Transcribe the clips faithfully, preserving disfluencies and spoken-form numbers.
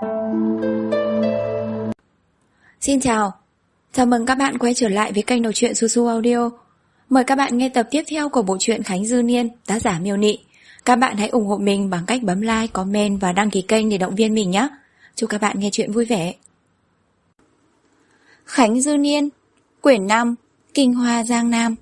Xin chào, chào mừng các bạn quay trở lại với kênh đọc truyện Su Su Audio. Mời các bạn nghe tập tiếp theo của bộ truyện Khánh Dư Niên, tác giả Miêu Nị. Các bạn hãy ủng hộ mình bằng cách bấm like, comment và đăng ký kênh để động viên mình nhé. Chúc các bạn nghe truyện vui vẻ. Khánh Dư Niên, quyển năm, Kinh Hoa Giang Nam.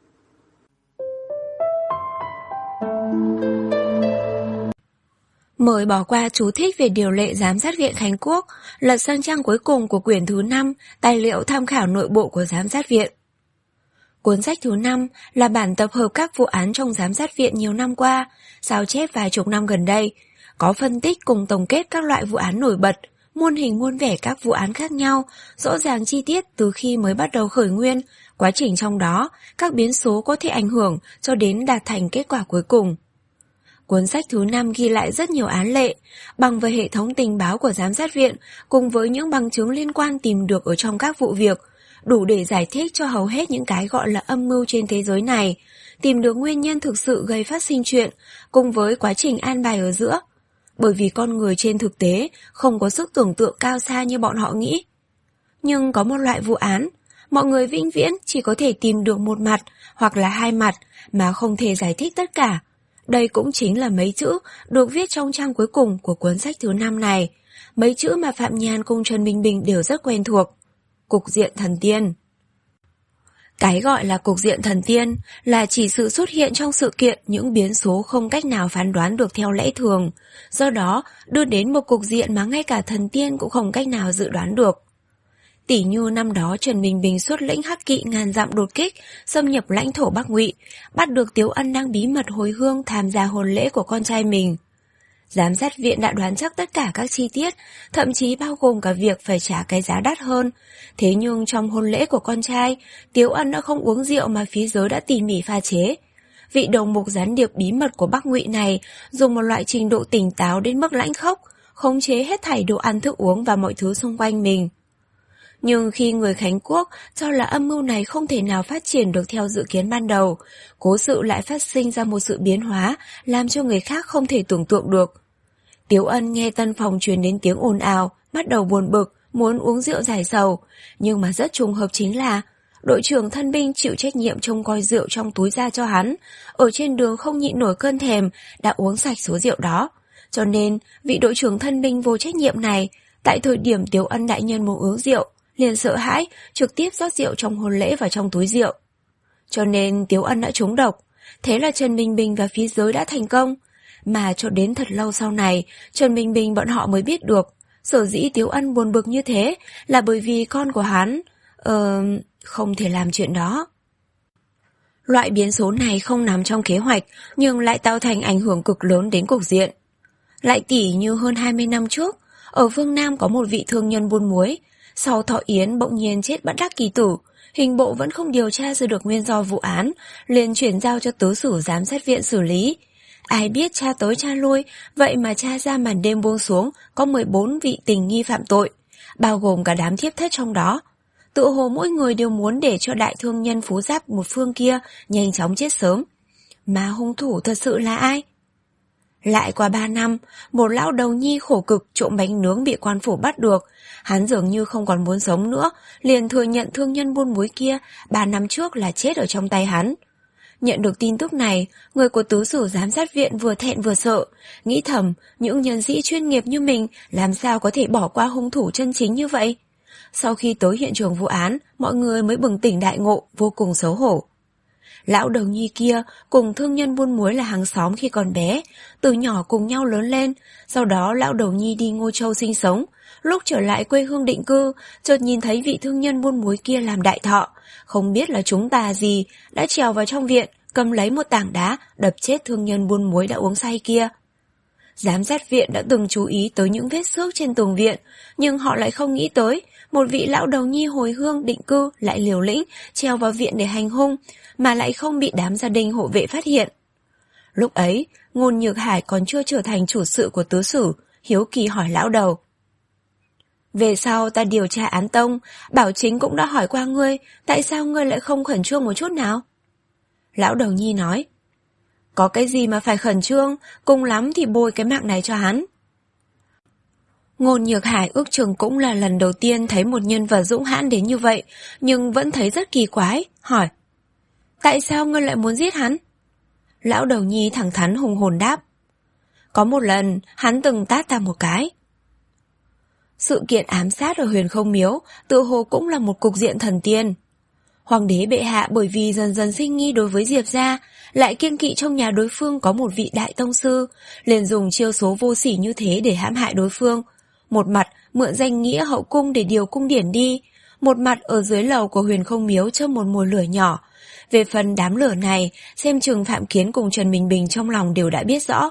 Mới bỏ qua chú thích về điều lệ giám sát viện Khánh Quốc, lật sang trang cuối cùng của quyển thứ năm, tài liệu tham khảo nội bộ của giám sát viện. Cuốn sách thứ năm là bản tập hợp các vụ án trong giám sát viện nhiều năm qua, sao chép vài chục năm gần đây, có phân tích cùng tổng kết các loại vụ án nổi bật, muôn hình muôn vẻ các vụ án khác nhau, rõ ràng chi tiết từ khi mới bắt đầu khởi nguyên, quá trình trong đó, các biến số có thể ảnh hưởng cho đến đạt thành kết quả cuối cùng. Cuốn sách thứ năm ghi lại rất nhiều án lệ, bằng về hệ thống tình báo của giám sát viện cùng với những bằng chứng liên quan tìm được ở trong các vụ việc, đủ để giải thích cho hầu hết những cái gọi là âm mưu trên thế giới này, tìm được nguyên nhân thực sự gây phát sinh chuyện, cùng với quá trình an bài ở giữa. Bởi vì con người trên thực tế không có sức tưởng tượng cao xa như bọn họ nghĩ. Nhưng có một loại vụ án, mọi người vĩnh viễn chỉ có thể tìm được một mặt hoặc là hai mặt mà không thể giải thích tất cả. Đây cũng chính là mấy chữ được viết trong trang cuối cùng của cuốn sách thứ năm này. Mấy chữ mà Phạm Nhan cùng Trần Bình Bình đều rất quen thuộc. Cục diện thần tiên. Cái gọi là cục diện thần tiên là chỉ sự xuất hiện trong sự kiện những biến số không cách nào phán đoán được theo lẽ thường, do đó đưa đến một cục diện mà ngay cả thần tiên cũng không cách nào dự đoán được. Tỷ như năm đó Trần Bình Bình xuất lĩnh hắc kỵ ngàn dặm đột kích, xâm nhập lãnh thổ Bắc Ngụy, bắt được Tiếu Ân đang bí mật hồi hương tham gia hôn lễ của con trai mình. Giám sát viện đã đoán chắc tất cả các chi tiết, thậm chí bao gồm cả việc phải trả cái giá đắt hơn. Thế nhưng trong hôn lễ của con trai, Tiếu Ân đã không uống rượu mà phí giới đã tỉ mỉ pha chế. Vị đầu mục gián điệp bí mật của Bắc Ngụy này dùng một loại trình độ tỉnh táo đến mức lãnh khốc, khống chế hết thảy đồ ăn thức uống và mọi thứ xung quanh mình. Nhưng khi người Khánh Quốc cho là âm mưu này không thể nào phát triển được theo dự kiến ban đầu, cố sự lại phát sinh ra một sự biến hóa làm cho người khác không thể tưởng tượng được. Tiếu Ân nghe tân phòng truyền đến tiếng ồn ào, bắt đầu buồn bực, muốn uống rượu giải sầu, nhưng mà rất trùng hợp chính là đội trưởng thân binh chịu trách nhiệm trông coi rượu trong túi ra cho hắn, ở trên đường không nhịn nổi cơn thèm, đã uống sạch số rượu đó. Cho nên, vị đội trưởng thân binh vô trách nhiệm này, tại thời điểm Tiếu Ân đại nhân muốn uống rượu, liền sợ hãi, trực tiếp rót rượu trong hôn lễ vào trong túi rượu. Cho nên Tiếu Ân đã trúng độc, thế là Trần Bình Bình và phí giới đã thành công. Mà cho đến thật lâu sau này, Trần Bình Bình bọn họ mới biết được, sở dĩ Tiếu Ân buồn bực như thế là bởi vì con của hắn, ờ, không thể làm chuyện đó. Loại biến số này không nằm trong kế hoạch, nhưng lại tạo thành ảnh hưởng cực lớn đến cục diện. Lại tỉ như hơn hai mươi năm trước, ở phương Nam có một vị thương nhân buôn muối, sau thọ yến bỗng nhiên chết bất đắc kỳ tử, hình bộ vẫn không điều tra ra được nguyên do vụ án, liền chuyển giao cho tứ sử giám sát viện xử lý. Ai biết tra tới tra lui, vậy mà tra ra màn đêm buông xuống có mười bốn vị tình nghi phạm tội, bao gồm cả đám thiếp thất trong đó. Tự hồ mỗi người đều muốn để cho đại thương nhân Phú Giáp một phương kia nhanh chóng chết sớm. Mà hung thủ thật sự là ai? Lại qua ba năm, một lão đầu nhi khổ cực trộm bánh nướng bị quan phủ bắt được. Hắn dường như không còn muốn sống nữa, liền thừa nhận thương nhân buôn muối kia ba năm trước là chết ở trong tay hắn. Nhận được tin tức này, người của tứ sử giám sát viện vừa thẹn vừa sợ, nghĩ thầm những nhân sĩ chuyên nghiệp như mình làm sao có thể bỏ qua hung thủ chân chính như vậy. Sau khi tới hiện trường vụ án, mọi người mới bừng tỉnh đại ngộ, vô cùng xấu hổ. Lão đầu nhi kia cùng thương nhân buôn muối là hàng xóm khi còn bé, từ nhỏ cùng nhau lớn lên, sau đó lão đầu nhi đi Ngô Châu sinh sống. Lúc trở lại quê hương định cư, chợt nhìn thấy vị thương nhân buôn muối kia làm đại thọ, không biết là chúng tà gì, đã trèo vào trong viện, cầm lấy một tảng đá, đập chết thương nhân buôn muối đã uống say kia. Giám sát viện đã từng chú ý tới những vết xước trên tường viện, nhưng họ lại không nghĩ tới, một vị lão đầu nhi hồi hương định cư lại liều lĩnh, trèo vào viện để hành hung, mà lại không bị đám gia đình hộ vệ phát hiện. Lúc ấy, Ngôn Nhược Hải còn chưa trở thành chủ sự của tứ sử, hiếu kỳ hỏi lão đầu. Về sau ta điều tra án tông, Bảo Chính cũng đã hỏi qua ngươi, tại sao ngươi lại không khẩn trương một chút nào? Lão đầu nhi nói, có cái gì mà phải khẩn trương, cùng lắm thì bôi cái mạng này cho hắn. Ngôn Nhược Hải ước chừng cũng là lần đầu tiên thấy một nhân vật dũng hãn đến như vậy, nhưng vẫn thấy rất kỳ quái, hỏi: Tại sao ngươi lại muốn giết hắn? Lão đầu nhi thẳng thắn hùng hồn đáp: Có một lần, hắn từng tát ta một cái. Sự kiện ám sát ở Huyền Không Miếu tự hồ cũng là một cục diện thần tiên. Hoàng đế bệ hạ bởi vì dần dần sinh nghi đối với Diệp gia, lại kiêng kỵ trong nhà đối phương có một vị đại tông sư, liền dùng chiêu số vô sỉ như thế để hãm hại đối phương. Một mặt mượn danh nghĩa hậu cung để điều cung điển đi, một mặt ở dưới lầu của Huyền Không Miếu châm một mùi lửa nhỏ. Về phần đám lửa này, xem chừng Phạm Kiến cùng Trần Bình Bình trong lòng đều đã biết rõ.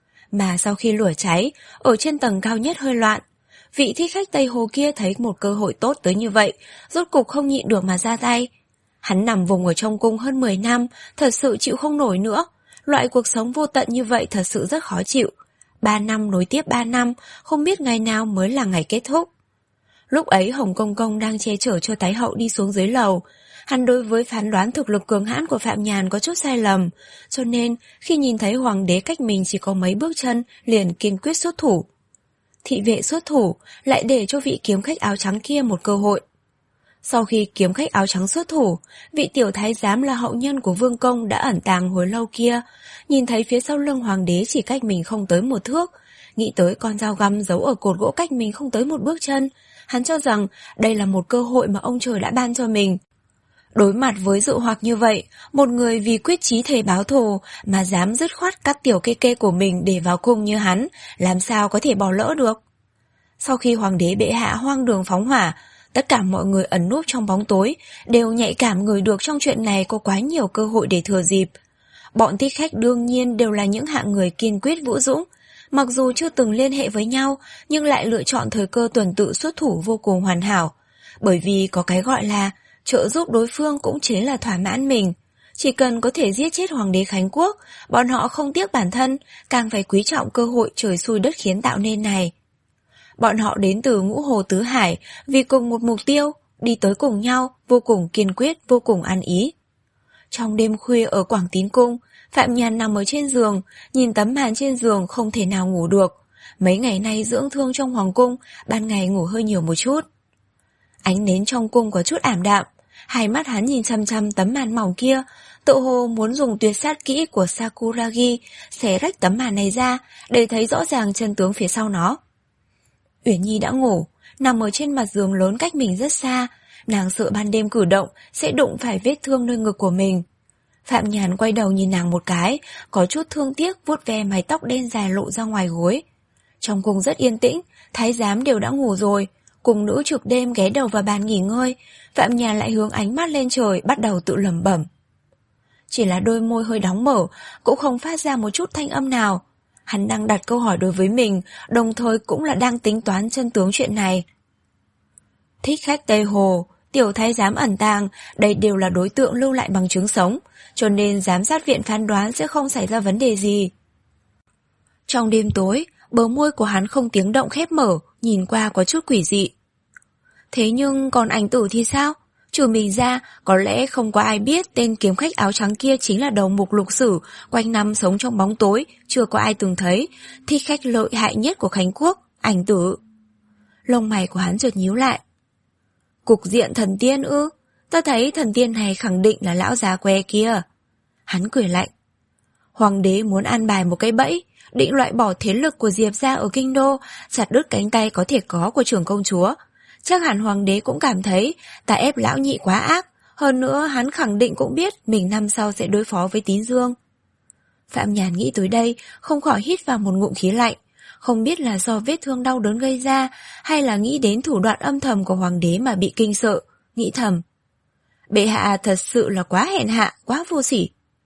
Mà sau khi lửa cháy, ở trên tầng cao nhất hơi loạn, vị thích khách Tây Hồ kia thấy một cơ hội tốt tới như vậy, rốt cục không nhịn được mà ra tay. Hắn nằm vùng ở trong cung hơn mười năm, thật sự chịu không nổi nữa. Loại cuộc sống vô tận như vậy thật sự rất khó chịu. Ba năm nối tiếp ba năm, không biết ngày nào mới là ngày kết thúc. Lúc ấy Hồng Công Công đang che chở cho Thái hậu đi xuống dưới lầu. Hắn đối với phán đoán thực lực cường hãn của Phạm Nhàn có chút sai lầm, cho nên khi nhìn thấy hoàng đế cách mình chỉ có mấy bước chân, liền kiên quyết xuất thủ. Thị vệ xuất thủ, lại để cho vị kiếm khách áo trắng kia một cơ hội. Sau khi kiếm khách áo trắng xuất thủ, vị tiểu thái giám là hậu nhân của vương công đã ẩn tàng hồi lâu kia, nhìn thấy phía sau lưng hoàng đế chỉ cách mình không tới một thước, nghĩ tới con dao găm giấu ở cột gỗ cách mình không tới một bước chân, hắn cho rằng đây là một cơ hội mà ông trời đã ban cho mình. Đối mặt với dụ hoặc như vậy, một người vì quyết chí thề báo thù mà dám dứt khoát cắt tiểu kê kê của mình để vào cung như hắn, làm sao có thể bỏ lỡ được. Sau khi hoàng đế bệ hạ hoang đường phóng hỏa, tất cả mọi người ẩn núp trong bóng tối đều nhạy cảm ngửi được trong chuyện này có quá nhiều cơ hội để thừa dịp. Bọn thích khách đương nhiên đều là những hạng người kiên quyết vũ dũng, mặc dù chưa từng liên hệ với nhau nhưng lại lựa chọn thời cơ tuần tự xuất thủ vô cùng hoàn hảo, bởi vì có cái gọi là trợ giúp đối phương cũng chính là thỏa mãn mình. Chỉ cần có thể giết chết hoàng đế Khánh Quốc, bọn họ không tiếc bản thân, càng phải quý trọng cơ hội trời xui đất khiến tạo nên này. Bọn họ đến từ Ngũ Hồ Tứ Hải vì cùng một mục tiêu, đi tới cùng nhau, vô cùng kiên quyết, vô cùng ăn ý. Trong đêm khuya ở Quảng Tín Cung, Phạm Nhàn nằm ở trên giường, nhìn tấm màn trên giường không thể nào ngủ được. Mấy ngày nay dưỡng thương trong hoàng cung, ban ngày ngủ hơi nhiều một chút. Ánh nến trong cung có chút ảm đạm, hai mắt hắn nhìn chăm chăm tấm màn mỏng kia, tự hồ muốn dùng tuyệt sát kỹ của Sakuragi xé rách tấm màn này ra để thấy rõ ràng chân tướng phía sau nó. Uyển Nhi đã ngủ, nằm ở trên mặt giường lớn cách mình rất xa, nàng sợ ban đêm cử động sẽ đụng phải vết thương nơi ngực của mình. Phạm Nhàn quay đầu nhìn nàng một cái, có chút thương tiếc vuốt ve mái tóc đen dài lộ ra ngoài gối. Trong cung rất yên tĩnh, thái giám đều đã ngủ rồi, cùng nữ trực đêm ghé đầu vào bàn nghỉ ngơi, Phạm Nhàn lại hướng ánh mắt lên trời bắt đầu tự lẩm bẩm. Chỉ là đôi môi hơi đóng mở, cũng không phát ra một chút thanh âm nào. Hắn đang đặt câu hỏi đối với mình, đồng thời cũng là đang tính toán chân tướng chuyện này. Thích khách Tây Hồ, tiểu thái giám ẩn tàng, đây đều là đối tượng lưu lại bằng chứng sống, cho nên giám sát viện phán đoán sẽ không xảy ra vấn đề gì. Trong đêm tối, bờ môi của hắn không tiếng động khép mở, nhìn qua có chút quỷ dị. Thế nhưng còn ảnh tử thì sao? Trừ mình ra, có lẽ không có ai biết tên kiếm khách áo trắng kia chính là đầu mục Lục Sử, quanh năm sống trong bóng tối, chưa có ai từng thấy, thích khách lợi hại nhất của Khánh Quốc, ảnh tử. Lông mày của hắn chợt nhíu lại. Cục diện thần tiên ư? Ta thấy thần tiên này khẳng định là lão già que kia. Hắn cười lạnh. Hoàng đế muốn an bài một cái bẫy, định loại bỏ thế lực của Diệp gia ở kinh đô, chặt đứt cánh tay có thể có của trưởng công chúa. Chắc hẳn hoàng đế cũng cảm thấy ta ép lão nhị quá ác, hơn nữa hắn khẳng định cũng biết mình năm sau sẽ đối phó với Tín Dương. Phạm Nhàn nghĩ tới đây, không khỏi hít vào một ngụm khí lạnh, không biết là do vết thương đau đớn gây ra, hay là nghĩ đến thủ đoạn âm thầm của hoàng đế mà bị kinh sợ, nghĩ thầm. Bệ hạ thật sự là quá hèn hạ, quá vô sỉ.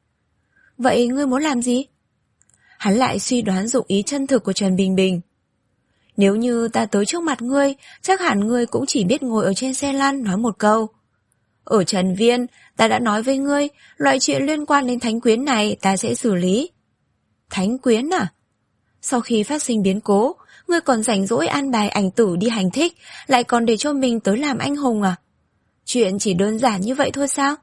Vậy ngươi muốn làm gì? Hắn lại suy đoán dụng ý chân thực của Trần Bình Bình. Nếu như ta tới trước mặt ngươi, chắc hẳn ngươi cũng chỉ biết ngồi ở trên xe lăn nói một câu. Ở Trần Viên, ta đã nói với ngươi, loại chuyện liên quan đến thánh quyến này ta sẽ xử lý. Thánh quyến à? Sau khi phát sinh biến cố, ngươi còn rảnh rỗi an bài ảnh tử đi hành thích, lại còn để cho mình tới làm anh hùng à? Chuyện chỉ đơn giản như vậy thôi sao?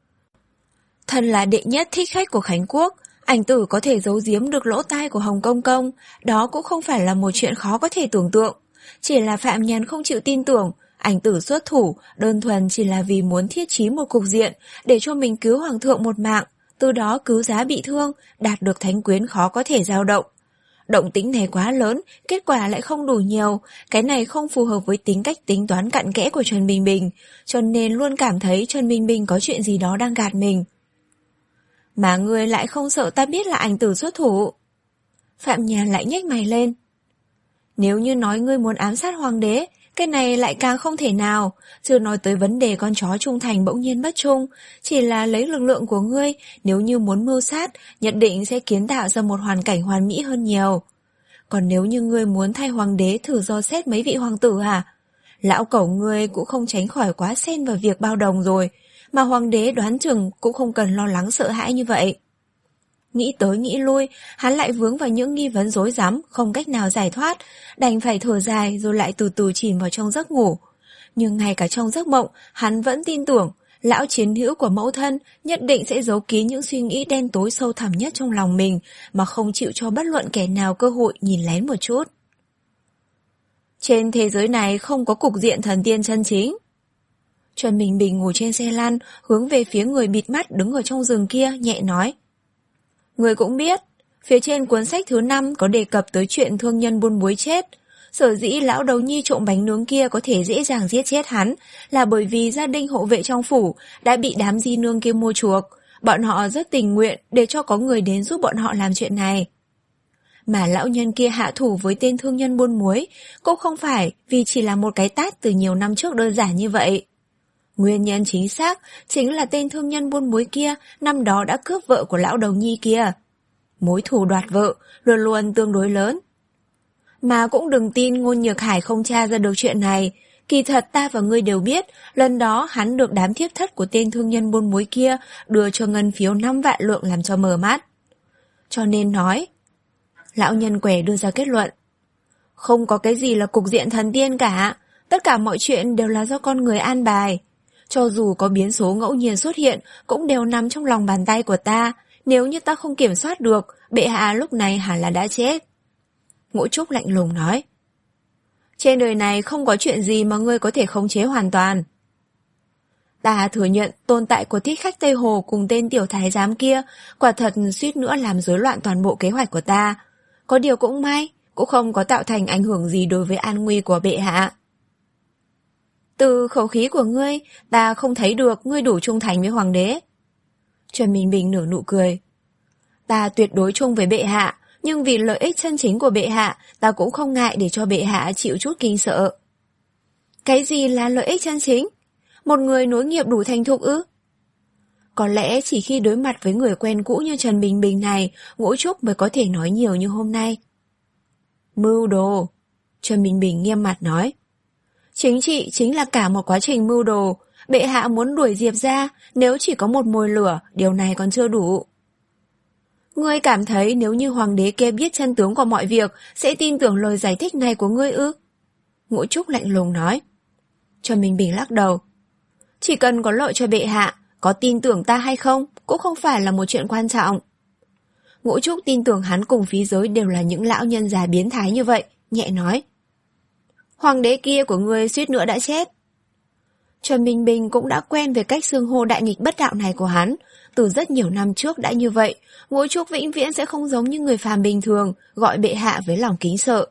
Thân là đệ nhất thích khách của Khánh Quốc, ảnh tử có thể giấu giếm được lỗ tai của Hồng Công Công, đó cũng không phải là một chuyện khó có thể tưởng tượng. Chỉ là Phạm Nhàn không chịu tin tưởng, ảnh tử xuất thủ, đơn thuần chỉ là vì muốn thiết trí một cục diện, để cho mình cứu hoàng thượng một mạng, từ đó cứu giá bị thương, đạt được thánh quyến khó có thể dao động. Động tĩnh này quá lớn, kết quả lại không đủ nhiều, cái này không phù hợp với tính cách tính toán cặn kẽ của Trần Bình Bình, cho nên luôn cảm thấy Trần Bình Bình có chuyện gì đó đang gạt mình. Mà ngươi lại không sợ ta biết là ảnh tử xuất thủ? Phạm Nhàn lại nhếch mày lên. Nếu như nói ngươi muốn ám sát hoàng đế, cái này lại càng không thể nào, chưa nói tới vấn đề con chó trung thành bỗng nhiên mất trung, chỉ là lấy lực lượng của ngươi, nếu như muốn mưu sát, nhất định sẽ kiến tạo ra một hoàn cảnh hoàn mỹ hơn nhiều. Còn nếu như ngươi muốn thay hoàng đế thử dò xét mấy vị hoàng tử à? Lão cẩu ngươi cũng không tránh khỏi quá xen vào việc bao đồng rồi, mà hoàng đế đoán chừng cũng không cần lo lắng sợ hãi như vậy. Nghĩ tới nghĩ lui, hắn lại vướng vào những nghi vấn rối rắm, không cách nào giải thoát, đành phải thở dài rồi lại từ từ chìm vào trong giấc ngủ. Nhưng ngay cả trong giấc mộng, hắn vẫn tin tưởng, lão chiến hữu của mẫu thân nhất định sẽ giấu kín những suy nghĩ đen tối sâu thẳm nhất trong lòng mình, mà không chịu cho bất luận kẻ nào cơ hội nhìn lén một chút. Trên thế giới này không có cục diện thần tiên chân chính. Trần Bình Bình ngồi trên xe lăn, hướng về phía người bịt mắt đứng ở trong rừng kia, nhẹ nói. Người cũng biết, phía trên cuốn sách thứ năm có đề cập tới chuyện thương nhân buôn muối chết. Sở dĩ lão đầu nhi trộm bánh nướng kia có thể dễ dàng giết chết hắn là bởi vì gia đình hộ vệ trong phủ đã bị đám di nương kia mua chuộc. Bọn họ rất tình nguyện để cho có người đến giúp bọn họ làm chuyện này. Mà lão nhân kia hạ thủ với tên thương nhân buôn muối cũng không phải vì chỉ là một cái tát từ nhiều năm trước đơn giản như vậy. Nguyên nhân chính xác chính là tên thương nhân buôn muối kia năm đó đã cướp vợ của lão đầu nhi kia. Mối thù đoạt vợ luôn luôn tương đối lớn. Mà cũng đừng tin Ngôn Nhược Hải không tra ra được chuyện này. Kỳ thật ta và ngươi đều biết, lần đó hắn được đám thiếp thất của tên thương nhân buôn muối kia đưa cho ngân phiếu năm vạn lượng làm cho mờ mắt. Cho nên nói, lão nhân quẻ đưa ra kết luận. Không có cái gì là cục diện thần tiên cả, tất cả mọi chuyện đều là do con người an bài. Cho dù có biến số ngẫu nhiên xuất hiện, cũng đều nằm trong lòng bàn tay của ta. Nếu như ta không kiểm soát được, bệ hạ lúc này hẳn là đã chết. Ngũ Trúc lạnh lùng nói. Trên đời này không có chuyện gì mà ngươi có thể khống chế hoàn toàn. Ta thừa nhận tồn tại của thích khách Tây Hồ cùng tên tiểu thái giám kia quả thật suýt nữa làm rối loạn toàn bộ kế hoạch của ta. Có điều cũng may, cũng không có tạo thành ảnh hưởng gì đối với an nguy của bệ hạ. Từ khẩu khí của ngươi, ta không thấy được ngươi đủ trung thành với hoàng đế. Trần Bình Bình nở nụ cười. Ta tuyệt đối chung với bệ hạ, nhưng vì lợi ích chân chính của bệ hạ, ta cũng không ngại để cho bệ hạ chịu chút kinh sợ. Cái gì là lợi ích chân chính? Một người nối nghiệp đủ thành thục ư? Có lẽ chỉ khi đối mặt với người quen cũ như Trần Bình Bình này, Ngũ Trúc mới có thể nói nhiều như hôm nay. Mưu đồ. Trần Bình Bình nghiêm mặt nói. Chính trị chính là cả một quá trình mưu đồ. Bệ hạ muốn đuổi Diệp ra, nếu chỉ có một mồi lửa, điều này còn chưa đủ. Ngươi cảm thấy nếu như hoàng đế kia biết chân tướng của mọi việc, sẽ tin tưởng lời giải thích này của ngươi ư? Ngũ Trúc lạnh lùng nói. Trần Bình Bình lắc đầu. Chỉ cần có lợi cho bệ hạ, có tin tưởng ta hay không, cũng không phải là một chuyện quan trọng. Ngũ Trúc tin tưởng hắn cùng phí giới đều là những lão nhân già biến thái như vậy, nhẹ nói. Hoàng đế kia của ngươi suýt nữa đã chết. Trần Bình Bình cũng đã quen với cách xưng hô đại nghịch bất đạo này của hắn. Từ rất nhiều năm trước đã như vậy, Ngũ Trúc vĩnh viễn sẽ không giống như người phàm bình thường, gọi bệ hạ với lòng kính sợ.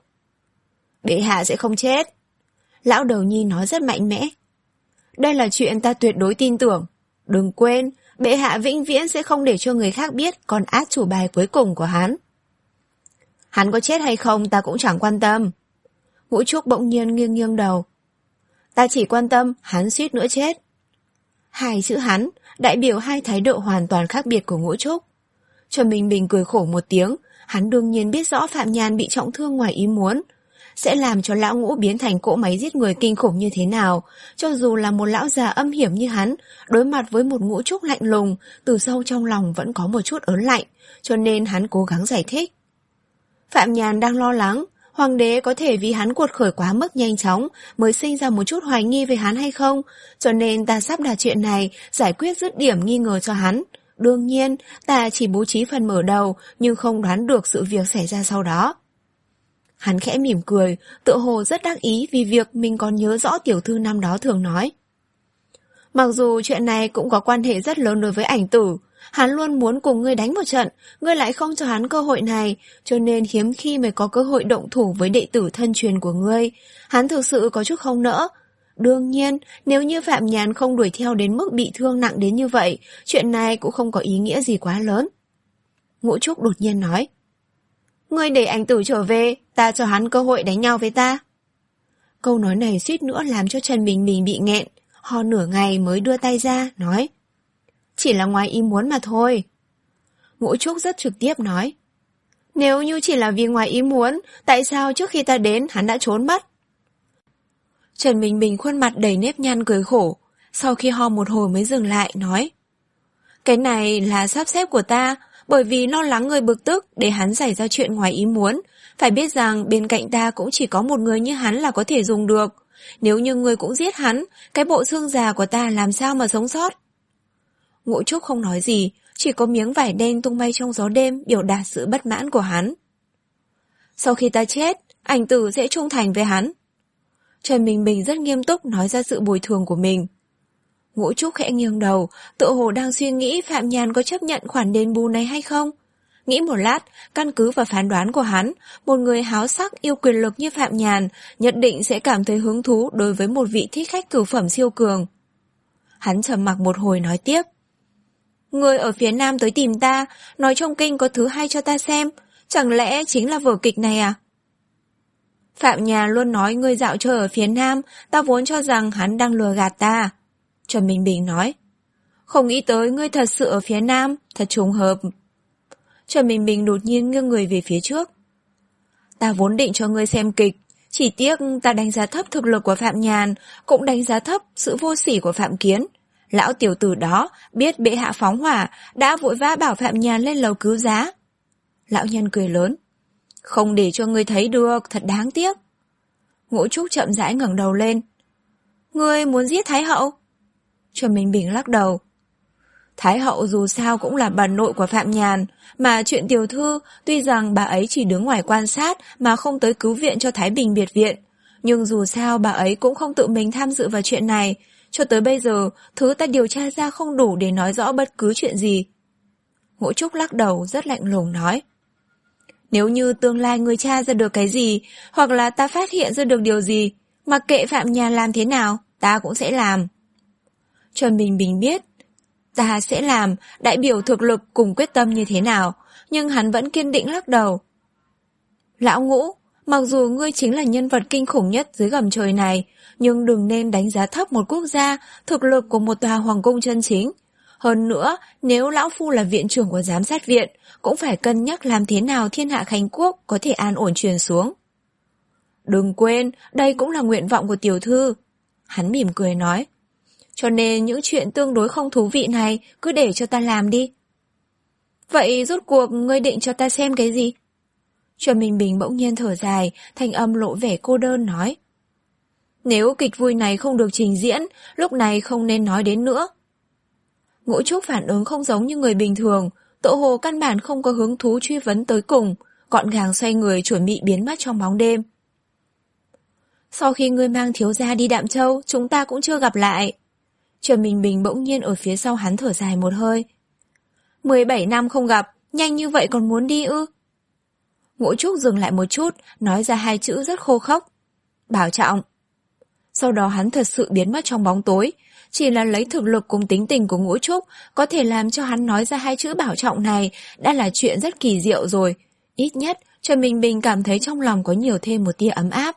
Bệ hạ sẽ không chết. Lão đầu nhi nói rất mạnh mẽ. Đây là chuyện ta tuyệt đối tin tưởng. Đừng quên, bệ hạ vĩnh viễn sẽ không để cho người khác biết con át chủ bài cuối cùng của hắn. Hắn có chết hay không ta cũng chẳng quan tâm. Ngũ Trúc bỗng nhiên nghiêng nghiêng đầu. Ta chỉ quan tâm hắn suýt nữa chết. Hai chữ hắn đại biểu hai thái độ hoàn toàn khác biệt của Ngũ Trúc. Trần Bình Bình cười khổ một tiếng, hắn đương nhiên biết rõ Phạm Nhàn bị trọng thương ngoài ý muốn, sẽ làm cho lão Ngũ biến thành cỗ máy giết người kinh khủng như thế nào. Cho dù là một lão già âm hiểm như hắn, đối mặt với một Ngũ Trúc lạnh lùng, từ sâu trong lòng vẫn có một chút ớn lạnh, cho nên hắn cố gắng giải thích. Phạm Nhàn đang lo lắng, hoàng đế có thể vì hắn cuột khởi quá mức nhanh chóng mới sinh ra một chút hoài nghi về hắn hay không, cho nên ta sắp đặt chuyện này giải quyết dứt điểm nghi ngờ cho hắn. Đương nhiên, ta chỉ bố trí phần mở đầu nhưng không đoán được sự việc xảy ra sau đó. Hắn khẽ mỉm cười, tựa hồ rất đắc ý vì việc mình còn nhớ rõ tiểu thư năm đó thường nói. Mặc dù chuyện này cũng có quan hệ rất lớn đối với ảnh tử, hắn luôn muốn cùng ngươi đánh một trận, ngươi lại không cho hắn cơ hội này, cho nên hiếm khi mới có cơ hội động thủ với đệ tử thân truyền của ngươi. Hắn thực sự có chút không nỡ. Đương nhiên, nếu như Phạm Nhàn không đuổi theo đến mức bị thương nặng đến như vậy, chuyện này cũng không có ý nghĩa gì quá lớn. Ngũ Trúc đột nhiên nói. Ngươi để ảnh tử trở về, ta cho hắn cơ hội đánh nhau với ta. Câu nói này suýt nữa làm cho Trần Bình Bình bị nghẹn, ho nửa ngày mới đưa tay ra, nói. Chỉ là ngoài ý muốn mà thôi. Ngũ Trúc rất trực tiếp nói. Nếu như chỉ là vì ngoài ý muốn, tại sao trước khi ta đến hắn đã trốn mất? Trần Bình Bình khuôn mặt đầy nếp nhăn cười khổ, sau khi ho một hồi mới dừng lại, nói. Cái này là sắp xếp của ta, bởi vì lo lắng người bực tức để hắn xảy ra chuyện ngoài ý muốn. Phải biết rằng bên cạnh ta cũng chỉ có một người như hắn là có thể dùng được. Nếu như người cũng giết hắn, cái bộ xương già của ta làm sao mà sống sót? Ngũ Trúc không nói gì, chỉ có miếng vải đen tung bay trong gió đêm biểu đạt sự bất mãn của hắn. Sau khi ta chết, ảnh tử sẽ trung thành với hắn. Trần Bình Bình rất nghiêm túc nói ra sự bồi thường của mình. Ngũ Trúc khẽ nghiêng đầu, tựa hồ đang suy nghĩ Phạm Nhàn có chấp nhận khoản đền bù này hay không. Nghĩ một lát, căn cứ vào phán đoán của hắn, một người háo sắc yêu quyền lực như Phạm Nhàn nhất định sẽ cảm thấy hứng thú đối với một vị thích khách cửu phẩm siêu cường. Hắn trầm mặc một hồi nói tiếp. Người ở phía Nam tới tìm ta, nói trong kinh có thứ hay cho ta xem, chẳng lẽ chính là vở kịch này à? Phạm Nhàn luôn nói ngươi dạo chơi ở phía Nam, ta vốn cho rằng hắn đang lừa gạt ta. Trần Bình Bình nói. Không nghĩ tới ngươi thật sự ở phía Nam, thật trùng hợp. Trần Bình Bình đột nhiên nghiêng người về phía trước. Ta vốn định cho ngươi xem kịch, chỉ tiếc ta đánh giá thấp thực lực của Phạm Nhàn, cũng đánh giá thấp sự vô sỉ của Phạm Kiến. Lão tiểu tử đó biết bệ hạ phóng hỏa, đã vội vã bảo Phạm Nhàn lên lầu cứu giá. Lão nhân cười lớn. Không để cho ngươi thấy được, thật đáng tiếc. Ngũ Trúc chậm rãi ngẩng đầu lên. Ngươi muốn giết Thái hậu? Trần Bình Bình lắc đầu. Thái hậu dù sao cũng là bà nội của Phạm Nhàn, mà chuyện tiểu thư tuy rằng bà ấy chỉ đứng ngoài quan sát mà không tới cứu viện cho Thái Bình biệt viện, nhưng dù sao bà ấy cũng không tự mình tham dự vào chuyện này. Cho tới bây giờ, thứ ta điều tra ra không đủ để nói rõ bất cứ chuyện gì. Ngũ Trúc lắc đầu rất lạnh lùng nói. Nếu như tương lai ngươi tra ra được cái gì, hoặc là ta phát hiện ra được điều gì, mặc kệ Phạm Nhàn làm thế nào, ta cũng sẽ làm. Trần Bình Bình biết, ta sẽ làm, đại biểu thực lực cùng quyết tâm như thế nào, nhưng hắn vẫn kiên định lắc đầu. Lão Ngũ, mặc dù ngươi chính là nhân vật kinh khủng nhất dưới gầm trời này, nhưng đừng nên đánh giá thấp một quốc gia, thực lực của một tòa hoàng cung chân chính. Hơn nữa, nếu lão phu là viện trưởng của giám sát viện, cũng phải cân nhắc làm thế nào thiên hạ Khánh Quốc có thể an ổn truyền xuống. Đừng quên, đây cũng là nguyện vọng của tiểu thư. Hắn mỉm cười nói. Cho nên những chuyện tương đối không thú vị này cứ để cho ta làm đi. Vậy rốt cuộc ngươi định cho ta xem cái gì? Trần Bình Bình bỗng nhiên thở dài, thanh âm lộ vẻ cô đơn nói. Nếu kịch vui này không được trình diễn, lúc này không nên nói đến nữa. Ngũ Trúc phản ứng không giống như người bình thường, tựa hồ căn bản không có hứng thú truy vấn tới cùng, gọn gàng xoay người chuẩn bị biến mất trong bóng đêm. Sau khi ngươi mang thiếu gia đi Đạm Châu, chúng ta cũng chưa gặp lại. Trần Bình Bình bỗng nhiên ở phía sau hắn thở dài một hơi. mười bảy năm không gặp, nhanh như vậy còn muốn đi ư? Ngũ Trúc dừng lại một chút, nói ra hai chữ rất khô khốc. Bảo trọng. Sau đó hắn thật sự biến mất trong bóng tối. Chỉ là lấy thực lực cùng tính tình của Ngũ Trúc có thể làm cho hắn nói ra hai chữ bảo trọng này đã là chuyện rất kỳ diệu rồi. Ít nhất, Trần Bình Bình cảm thấy trong lòng có nhiều thêm một tia ấm áp.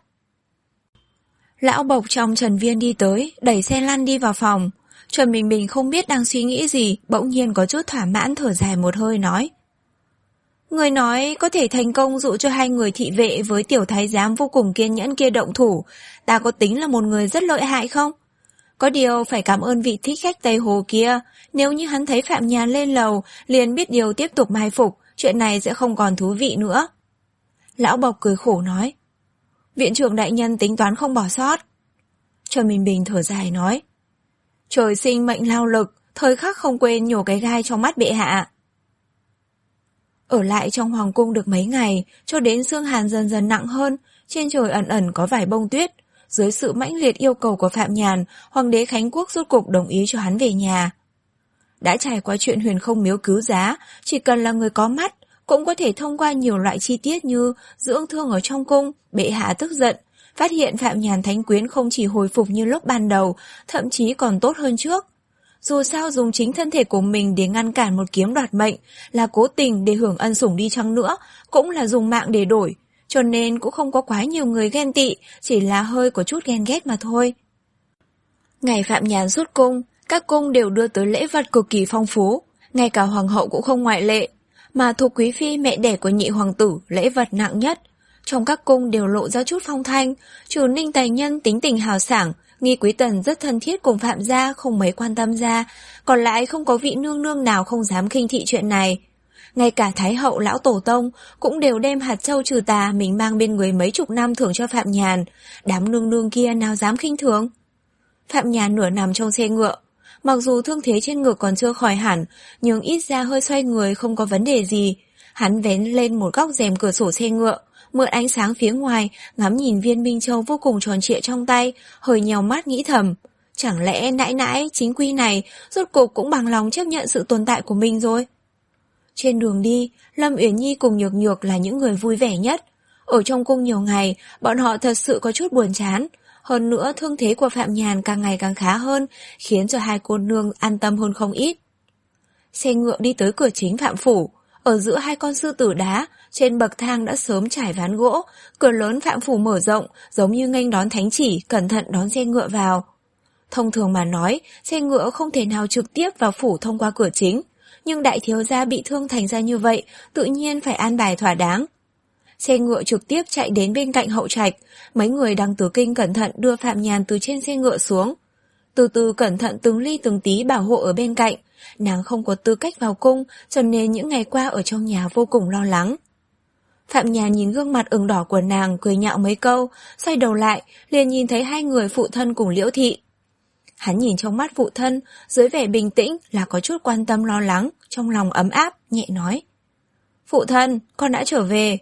Lão Bộc trong Trần Viên đi tới, đẩy xe lăn đi vào phòng. Trần Bình Bình không biết đang suy nghĩ gì, bỗng nhiên có chút thỏa mãn thở dài một hơi nói. Người nói có thể thành công dụ cho hai người thị vệ với tiểu thái giám vô cùng kiên nhẫn kia động thủ, ta có tính là một người rất lợi hại không? Có điều phải cảm ơn vị thích khách Tây Hồ kia, nếu như hắn thấy Phạm Nhàn lên lầu, liền biết điều tiếp tục mai phục, chuyện này sẽ không còn thú vị nữa. Lão Bộc cười khổ nói. Viện trưởng đại nhân tính toán không bỏ sót. Trần Bình Bình thở dài nói. Trời sinh mệnh lao lực, thời khắc không quên nhổ cái gai trong mắt bệ hạ. Ở lại trong hoàng cung được mấy ngày, cho đến xương hàn dần dần nặng hơn, trên trời ẩn ẩn có vài bông tuyết. Dưới sự mãnh liệt yêu cầu của Phạm Nhàn, hoàng đế Khánh Quốc rốt cục đồng ý cho hắn về nhà. Đã trải qua chuyện huyền không miếu cứu giá, chỉ cần là người có mắt, cũng có thể thông qua nhiều loại chi tiết như dưỡng thương ở trong cung, bệ hạ tức giận, phát hiện Phạm Nhàn thánh quyến không chỉ hồi phục như lúc ban đầu, thậm chí còn tốt hơn trước. Dù sao dùng chính thân thể của mình để ngăn cản một kiếm đoạt mệnh, là cố tình để hưởng ân sủng đi chăng nữa, cũng là dùng mạng để đổi, cho nên cũng không có quá nhiều người ghen tị, chỉ là hơi có chút ghen ghét mà thôi. Ngày Phạm Nhàn xuất cung, các cung đều đưa tới lễ vật cực kỳ phong phú, ngay cả hoàng hậu cũng không ngoại lệ, mà thuộc quý phi mẹ đẻ của nhị hoàng tử lễ vật nặng nhất. Trong các cung đều lộ ra chút phong thanh, trừ Ninh Tài Nhân tính tình hào sảng, Nghi Quý Tần rất thân thiết cùng Phạm gia không mấy quan tâm ra, còn lại không có vị nương nương nào không dám khinh thị chuyện này. Ngay cả Thái hậu lão tổ tông cũng đều đem hạt châu trừ tà mình mang bên người mấy chục năm thưởng cho Phạm Nhàn, đám nương nương kia nào dám khinh thường. Phạm Nhàn nửa nằm trong xe ngựa, mặc dù thương thế trên ngực còn chưa khỏi hẳn, nhưng ít ra hơi xoay người không có vấn đề gì. Hắn vén lên một góc rèm cửa sổ xe ngựa, mượn ánh sáng phía ngoài, ngắm nhìn viên minh châu vô cùng tròn trịa trong tay, hơi nhèo mắt nghĩ thầm. Chẳng lẽ nãi nãi chính quy này rốt cục cũng bằng lòng chấp nhận sự tồn tại của mình rồi? Trên đường đi, Lâm Uyển Nhi cùng Nhược Nhược là những người vui vẻ nhất. Ở trong cung nhiều ngày, bọn họ thật sự có chút buồn chán. Hơn nữa thương thế của Phạm Nhàn càng ngày càng khá hơn, khiến cho hai cô nương an tâm hơn không ít. Xe ngựa đi tới cửa chính Phạm phủ, ở giữa hai con sư tử đá, trên bậc thang đã sớm trải ván gỗ, cửa lớn Phạm phủ mở rộng, giống như nghênh đón thánh chỉ, cẩn thận đón xe ngựa vào. Thông thường mà nói, xe ngựa không thể nào trực tiếp vào phủ thông qua cửa chính, nhưng đại thiếu gia bị thương thành ra như vậy, tự nhiên phải an bài thỏa đáng. Xe ngựa trực tiếp chạy đến bên cạnh hậu trạch, mấy người đăng tử kinh cẩn thận đưa Phạm Nhàn từ trên xe ngựa xuống. Từ từ cẩn thận từng ly từng tí bảo hộ ở bên cạnh, nàng không có tư cách vào cung, cho nên những ngày qua ở trong nhà vô cùng lo lắng. Phạm Nhàn nhìn gương mặt ửng đỏ của nàng, cười nhạo mấy câu, xoay đầu lại, liền nhìn thấy hai người phụ thân cùng Liễu Thị. Hắn nhìn trong mắt phụ thân, dưới vẻ bình tĩnh là có chút quan tâm lo lắng, trong lòng ấm áp, nhẹ nói. Phụ thân, con đã trở về.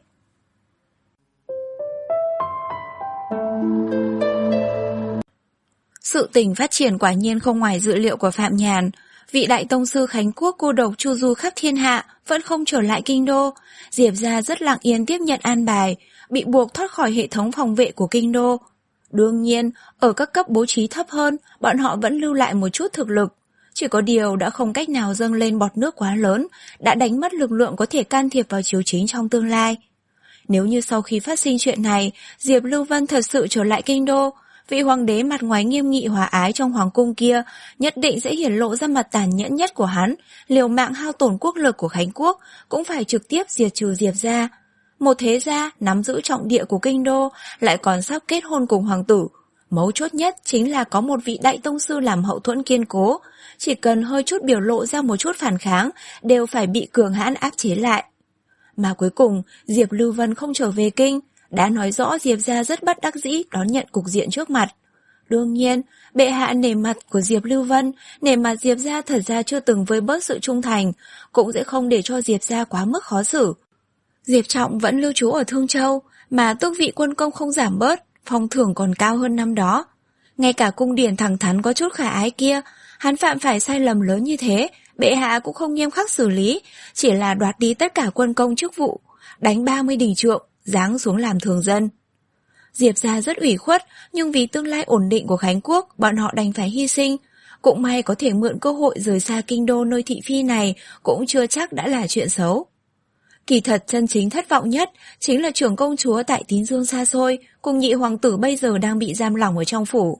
Sự tình phát triển quả nhiên không ngoài dự liệu của Phạm Nhàn. Vị đại tông sư Khánh Quốc cô độc chu du khắp thiên hạ vẫn không trở lại kinh đô. Diệp gia rất lặng yên tiếp nhận an bài, bị buộc thoát khỏi hệ thống phòng vệ của kinh đô. Đương nhiên, ở các cấp bố trí thấp hơn, bọn họ vẫn lưu lại một chút thực lực. Chỉ có điều đã không cách nào dâng lên bọt nước quá lớn, đã đánh mất lực lượng có thể can thiệp vào chiếu chính trong tương lai. Nếu như sau khi phát sinh chuyện này, Diệp Lưu Vân thật sự trở lại kinh đô, vị hoàng đế mặt ngoài nghiêm nghị hòa ái trong hoàng cung kia nhất định sẽ hiển lộ ra mặt tàn nhẫn nhất của hắn, liều mạng hao tổn quốc lực của Khánh Quốc, cũng phải trực tiếp diệt trừ Diệp gia. Một thế gia nắm giữ trọng địa của kinh đô, lại còn sắp kết hôn cùng hoàng tử. Mấu chốt nhất chính là có một vị đại tông sư làm hậu thuẫn kiên cố, chỉ cần hơi chút biểu lộ ra một chút phản kháng, đều phải bị cường hãn áp chế lại. Mà cuối cùng, Diệp Lưu Vân không trở về kinh, đã nói rõ Diệp gia rất bất đắc dĩ đón nhận cục diện trước mặt. Đương nhiên, bệ hạ nể mặt của Diệp Lưu Vân, nể mặt Diệp gia thật ra chưa từng với bớt sự trung thành, cũng sẽ không để cho Diệp gia quá mức khó xử. Diệp Trọng vẫn lưu trú ở Thương Châu, mà tước vị quân công không giảm bớt, phong thưởng còn cao hơn năm đó. Ngay cả cung điển thẳng thắn có chút khả ái kia, hắn phạm phải sai lầm lớn như thế, bệ hạ cũng không nghiêm khắc xử lý, chỉ là đoạt đi tất cả quân công chức vụ, đánh ba mươi đỉnh trượng, giáng xuống làm thường dân. Diệp gia rất ủy khuất, nhưng vì tương lai ổn định của Khánh Quốc, bọn họ đành phải hy sinh. Cũng may có thể mượn cơ hội rời xa kinh đô nơi thị phi này, cũng chưa chắc đã là chuyện xấu. Kỳ thật chân chính thất vọng nhất chính là trưởng công chúa tại Tín Dương xa xôi, cùng nhị hoàng tử bây giờ đang bị giam lỏng ở trong phủ.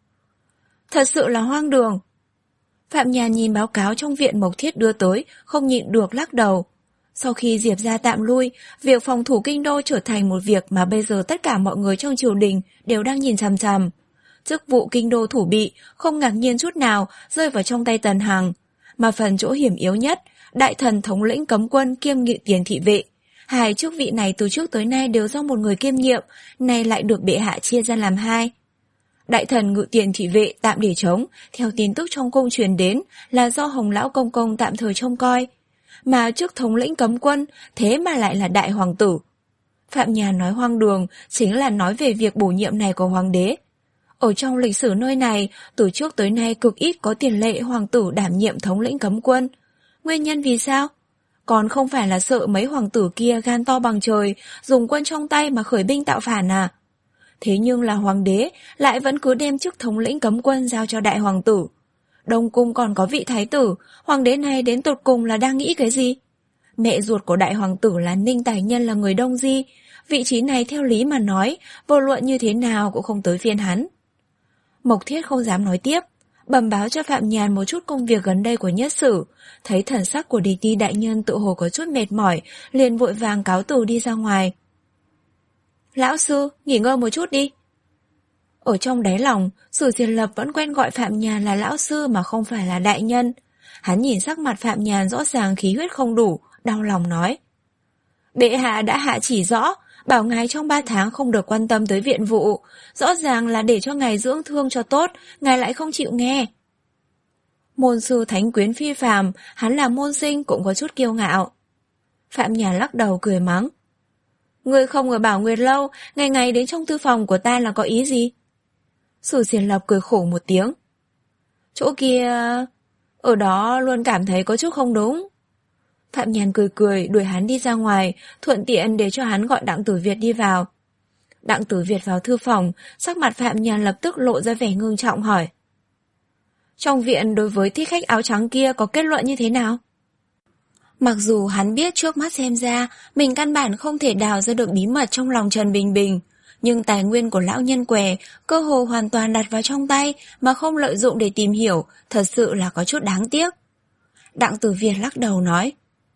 Thật sự là hoang đường. Phạm Nhàn nhìn báo cáo trong viện Mộc Thiết đưa tới, không nhịn được lắc đầu. Sau khi Diệp gia tạm lui, việc phòng thủ kinh đô trở thành một việc mà bây giờ tất cả mọi người trong triều đình đều đang nhìn chằm chằm. Chức vụ kinh đô thủ bị không ngạc nhiên chút nào rơi vào trong tay Tần Hằng, mà phần chỗ hiểm yếu nhất, đại thần thống lĩnh cấm quân kiêm nghị tiền thị vệ. Hai chức vị này từ trước tới nay đều do một người kiêm nhiệm, nay lại được bệ hạ chia ra làm hai. Đại thần ngự tiền thị vệ tạm để trống, theo tin tức trong cung truyền đến là do Hồng Lão Công Công tạm thời trông coi. mà trước thống lĩnh cấm quân, thế mà lại là đại hoàng tử. Phạm Nhàn nói hoang đường chính là nói về việc bổ nhiệm này của hoàng đế. Ở trong lịch sử nơi này, từ trước tới nay cực ít có tiền lệ hoàng tử đảm nhiệm thống lĩnh cấm quân. Nguyên nhân vì sao? Còn không phải là sợ mấy hoàng tử kia gan to bằng trời, dùng quân trong tay mà khởi binh tạo phản à? Thế nhưng là hoàng đế lại vẫn cứ đem chức thống lĩnh cấm quân giao cho đại hoàng tử. Đông cung còn có vị thái tử, hoàng đế này đến tột cùng là đang nghĩ cái gì? Mẹ ruột của đại hoàng tử là Ninh Tài Nhân là người Đông Di, vị trí này theo lý mà nói, vô luận như thế nào cũng không tới phiên hắn. Mộc Thiết không dám nói tiếp, bẩm báo cho Phạm Nhàn một chút công việc gần đây của Nhất Sử, thấy thần sắc của Địch Ti đại nhân tự hồ có chút mệt mỏi, liền vội vàng cáo từ đi ra ngoài. Lão sư, nghỉ ngơi một chút đi. Ở trong đáy lòng, Sử Diệt Lập vẫn quen gọi Phạm Nhàn là lão sư mà không phải là đại nhân. Hắn nhìn sắc mặt Phạm Nhàn rõ ràng khí huyết không đủ, đau lòng nói. Bệ hạ đã hạ chỉ rõ, bảo ngài trong ba tháng không được quan tâm tới viện vụ, rõ ràng là để cho ngài dưỡng thương cho tốt, ngài lại không chịu nghe. Môn sư thánh quyến phi phàm, hắn là môn sinh cũng có chút kiêu ngạo. Phạm Nhàn lắc đầu cười mắng. Ngươi không ở Bảo Nguyệt Lâu, ngày ngày đến trong thư phòng của ta là có ý gì? Sử Diệt Lập cười khổ một tiếng. Chỗ kia... ở đó luôn cảm thấy có chút không đúng. Phạm Nhàn cười cười đuổi hắn đi ra ngoài, thuận tiện để cho hắn gọi Đặng Tử Việt đi vào. Đặng Tử Việt vào thư phòng, sắc mặt Phạm Nhàn lập tức lộ ra vẻ ngưng trọng hỏi. Trong viện đối với thích khách áo trắng kia có kết luận như thế nào? Mặc dù hắn biết trước mắt xem ra mình căn bản không thể đào ra được bí mật trong lòng Trần Bình Bình, nhưng tài nguyên của lão nhân què cơ hồ hoàn toàn đặt vào trong tay mà không lợi dụng để tìm hiểu, thật sự là có chút đáng tiếc. Đặng Tử Việt lắc đầu nói.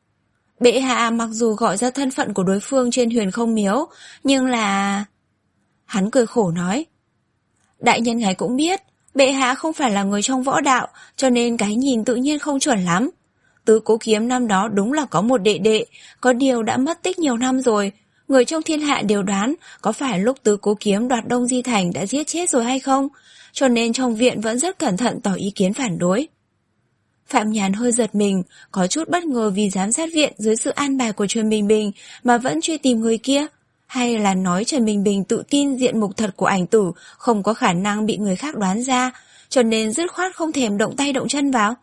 Bệ hạ mặc dù gọi ra thân phận của đối phương trên Huyền Không Miếu, nhưng là... Hắn cười khổ nói. Đại nhân ngài cũng biết, bệ hạ không phải là người trong võ đạo, cho nên cái nhìn tự nhiên không chuẩn lắm. Tứ Cố Kiếm năm đó đúng là có một đệ đệ, có điều đã mất tích nhiều năm rồi. Người trong thiên hạ đều đoán có phải lúc Tứ Cố Kiếm đoạt Đông Di Thành đã giết chết rồi hay không, cho nên trong viện vẫn rất cẩn thận tỏ ý kiến phản đối. Phạm Nhàn hơi giật mình, có chút bất ngờ vì giám sát viện dưới sự an bài của Trần Bình Bình mà vẫn truy tìm người kia, hay là nói Trần Bình Bình tự tin diện mục thật của ảnh tử không có khả năng bị người khác đoán ra, cho nên dứt khoát không thèm động tay động chân vào.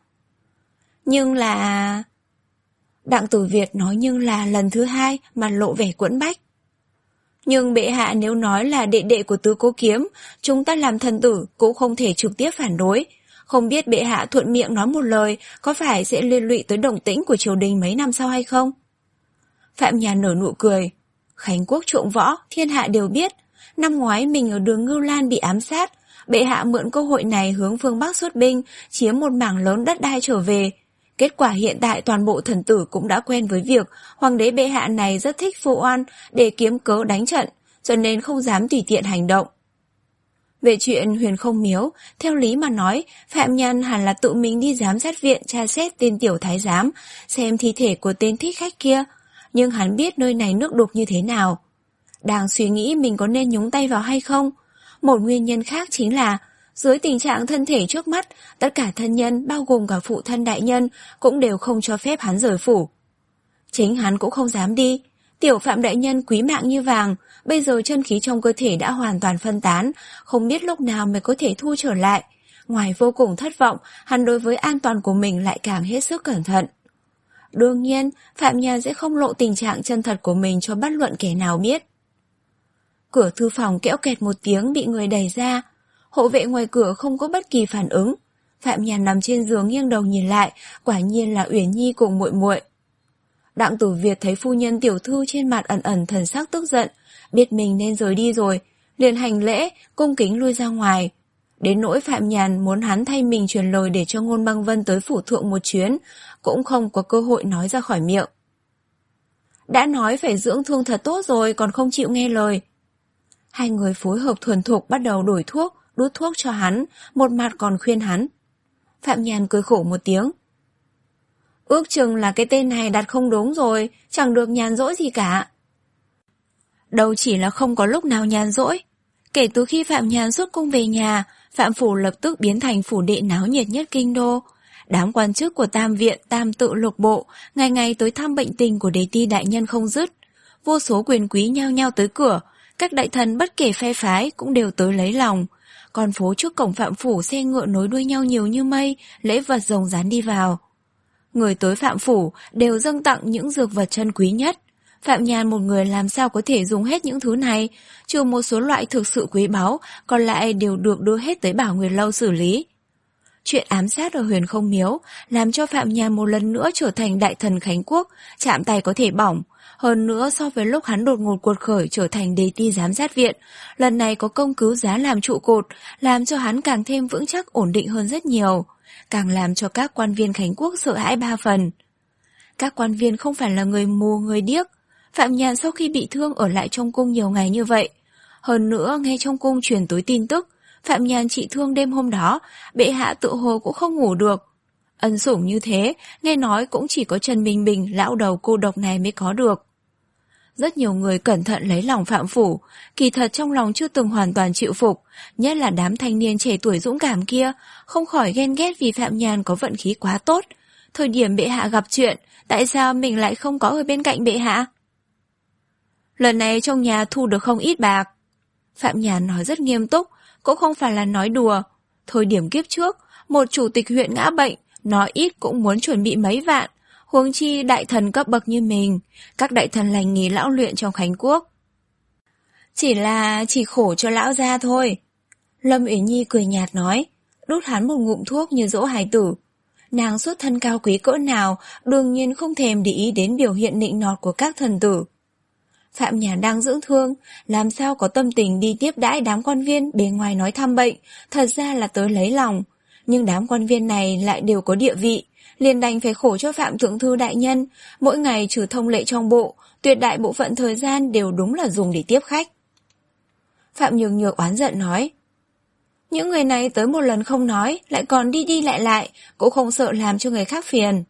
Nhưng là... Đặng Tử Việt nói nhưng là lần thứ hai mà lộ vẻ quẫn bách. Nhưng bệ hạ nếu nói là đệ đệ của Tứ Cố Kiếm, chúng ta làm thần tử cũng không thể trực tiếp phản đối. Không biết bệ hạ thuận miệng nói một lời có phải sẽ liên lụy tới động tĩnh của triều đình mấy năm sau hay không? Phạm Nhàn nở nụ cười. Khánh quốc trộm võ, thiên hạ đều biết. Năm ngoái mình ở đường Ngưu Lan bị ám sát, bệ hạ mượn cơ hội này hướng phương Bắc xuất binh, chiếm một mảng lớn đất đai trở về. Kết quả hiện tại toàn bộ thần tử cũng đã quen với việc hoàng đế bệ hạ này rất thích phô oan để kiếm cớ đánh trận, cho nên không dám tùy tiện hành động. Về chuyện Huyền Không Miếu, theo lý mà nói, Phạm Nhàn hẳn là tự mình đi giám sát viện tra xét tên tiểu thái giám, xem thi thể của tên thích khách kia, nhưng hắn biết nơi này nước đục như thế nào. Đang suy nghĩ mình có nên nhúng tay vào hay không. Một nguyên nhân khác chính là, dưới tình trạng thân thể trước mắt, tất cả thân nhân, bao gồm cả phụ thân đại nhân, cũng đều không cho phép hắn rời phủ. Chính hắn cũng không dám đi. Tiểu Phạm đại nhân quý mạng như vàng, bây giờ chân khí trong cơ thể đã hoàn toàn phân tán, không biết lúc nào mới có thể thu trở lại. Ngoài vô cùng thất vọng, hắn đối với an toàn của mình lại càng hết sức cẩn thận. Đương nhiên, Phạm Nhàn sẽ không lộ tình trạng chân thật của mình cho bất luận kẻ nào biết. Cửa thư phòng kẽo kẹt một tiếng bị người đẩy ra. Hộ vệ ngoài cửa không có bất kỳ phản ứng. Phạm Nhàn nằm trên giường nghiêng đầu nhìn lại, quả nhiên là Uyển Nhi cùng muội muội. Đặng Tử Việt thấy phu nhân tiểu thư trên mặt ẩn ẩn thần sắc tức giận, biết mình nên rời đi rồi, liền hành lễ, cung kính lui ra ngoài. Đến nỗi Phạm Nhàn muốn hắn thay mình truyền lời để cho Ngôn Băng Vân tới phủ thượng một chuyến, cũng không có cơ hội nói ra khỏi miệng. Đã nói phải dưỡng thương thật tốt rồi còn không chịu nghe lời. Hai người phối hợp thuần thục bắt đầu đổi thuốc, đút thuốc cho hắn, một mặt còn khuyên hắn. Phạm Nhàn cười khổ một tiếng. Ước chừng là cái tên này đặt không đúng rồi, chẳng được nhàn rỗi gì cả. Đâu chỉ là không có lúc nào nhàn rỗi. Kể từ khi Phạm Nhàn xuất cung về nhà, Phạm phủ lập tức biến thành phủ đệ náo nhiệt nhất kinh đô. Đám quan chức của Tam Viện, Tam Tự Lục Bộ ngày ngày tới thăm bệnh tình của đế ti đại nhân không dứt. Vô số quyền quý nhao nhao tới cửa, các đại thần bất kể phe phái cũng đều tới lấy lòng. Con phố trước cổng Phạm Phủ xe ngựa nối đuôi nhau nhiều như mây, lễ vật rồng rán đi vào. Người tới Phạm Phủ đều dâng tặng những dược vật chân quý nhất. Phạm Nhàn một người làm sao có thể dùng hết những thứ này, trừ một số loại thực sự quý báu, còn lại đều được đưa hết tới Bảo Nguyệt Lâu xử lý. Chuyện ám sát ở Huyền Không Miếu làm cho Phạm Nhàn một lần nữa trở thành đại thần Khánh Quốc, chạm tay có thể bỏng. Hơn nữa so với lúc hắn đột ngột cuột khởi trở thành đế ti giám sát viện, lần này có công cứu giá làm trụ cột, làm cho hắn càng thêm vững chắc ổn định hơn rất nhiều, càng làm cho các quan viên Khánh Quốc sợ hãi ba phần. Các quan viên không phải là người mù người điếc. Phạm Nhàn sau khi bị thương ở lại trong cung nhiều ngày như vậy. Hơn nữa nghe trong cung truyền tới tin tức, Phạm Nhàn trị thương đêm hôm đó, bệ hạ tự hồ cũng không ngủ được. Ân sủng như thế, nghe nói cũng chỉ có Trần Bình Bình, lão đầu cô độc này mới có được. Rất nhiều người cẩn thận lấy lòng Phạm Phủ, kỳ thật trong lòng chưa từng hoàn toàn chịu phục, nhất là đám thanh niên trẻ tuổi dũng cảm kia, không khỏi ghen ghét vì Phạm Nhàn có vận khí quá tốt. Thời điểm bệ hạ gặp chuyện, tại sao mình lại không có ở bên cạnh bệ hạ? Lần này trong nhà thu được không ít bạc. Phạm Nhàn nói rất nghiêm túc, cũng không phải là nói đùa. Thời điểm kiếp trước, một chủ tịch huyện ngã bệnh, nói ít cũng muốn chuẩn bị mấy vạn, huống chi đại thần cấp bậc như mình, các đại thần lành nghề lão luyện trong Khánh Quốc. Chỉ là chỉ khổ cho lão gia thôi. Lâm Uyển Nhi cười nhạt nói, đút hắn một ngụm thuốc như dỗ hài tử. Nàng xuất thân cao quý cỡ nào, đương nhiên không thèm để ý đến biểu hiện nịnh nọt của các thần tử. Phạm Nhàn đang dưỡng thương, làm sao có tâm tình đi tiếp đãi đám quan viên bề ngoài nói thăm bệnh, thật ra là tới lấy lòng. Nhưng đám quan viên này lại đều có địa vị, liền đành phải khổ cho Phạm Thượng Thư đại nhân, mỗi ngày trừ thông lệ trong bộ, tuyệt đại bộ phận thời gian đều đúng là dùng để tiếp khách. Phạm Nhược Nhược oán giận nói, những người này tới một lần không nói, lại còn đi đi lại lại, cũng không sợ làm cho người khác phiền.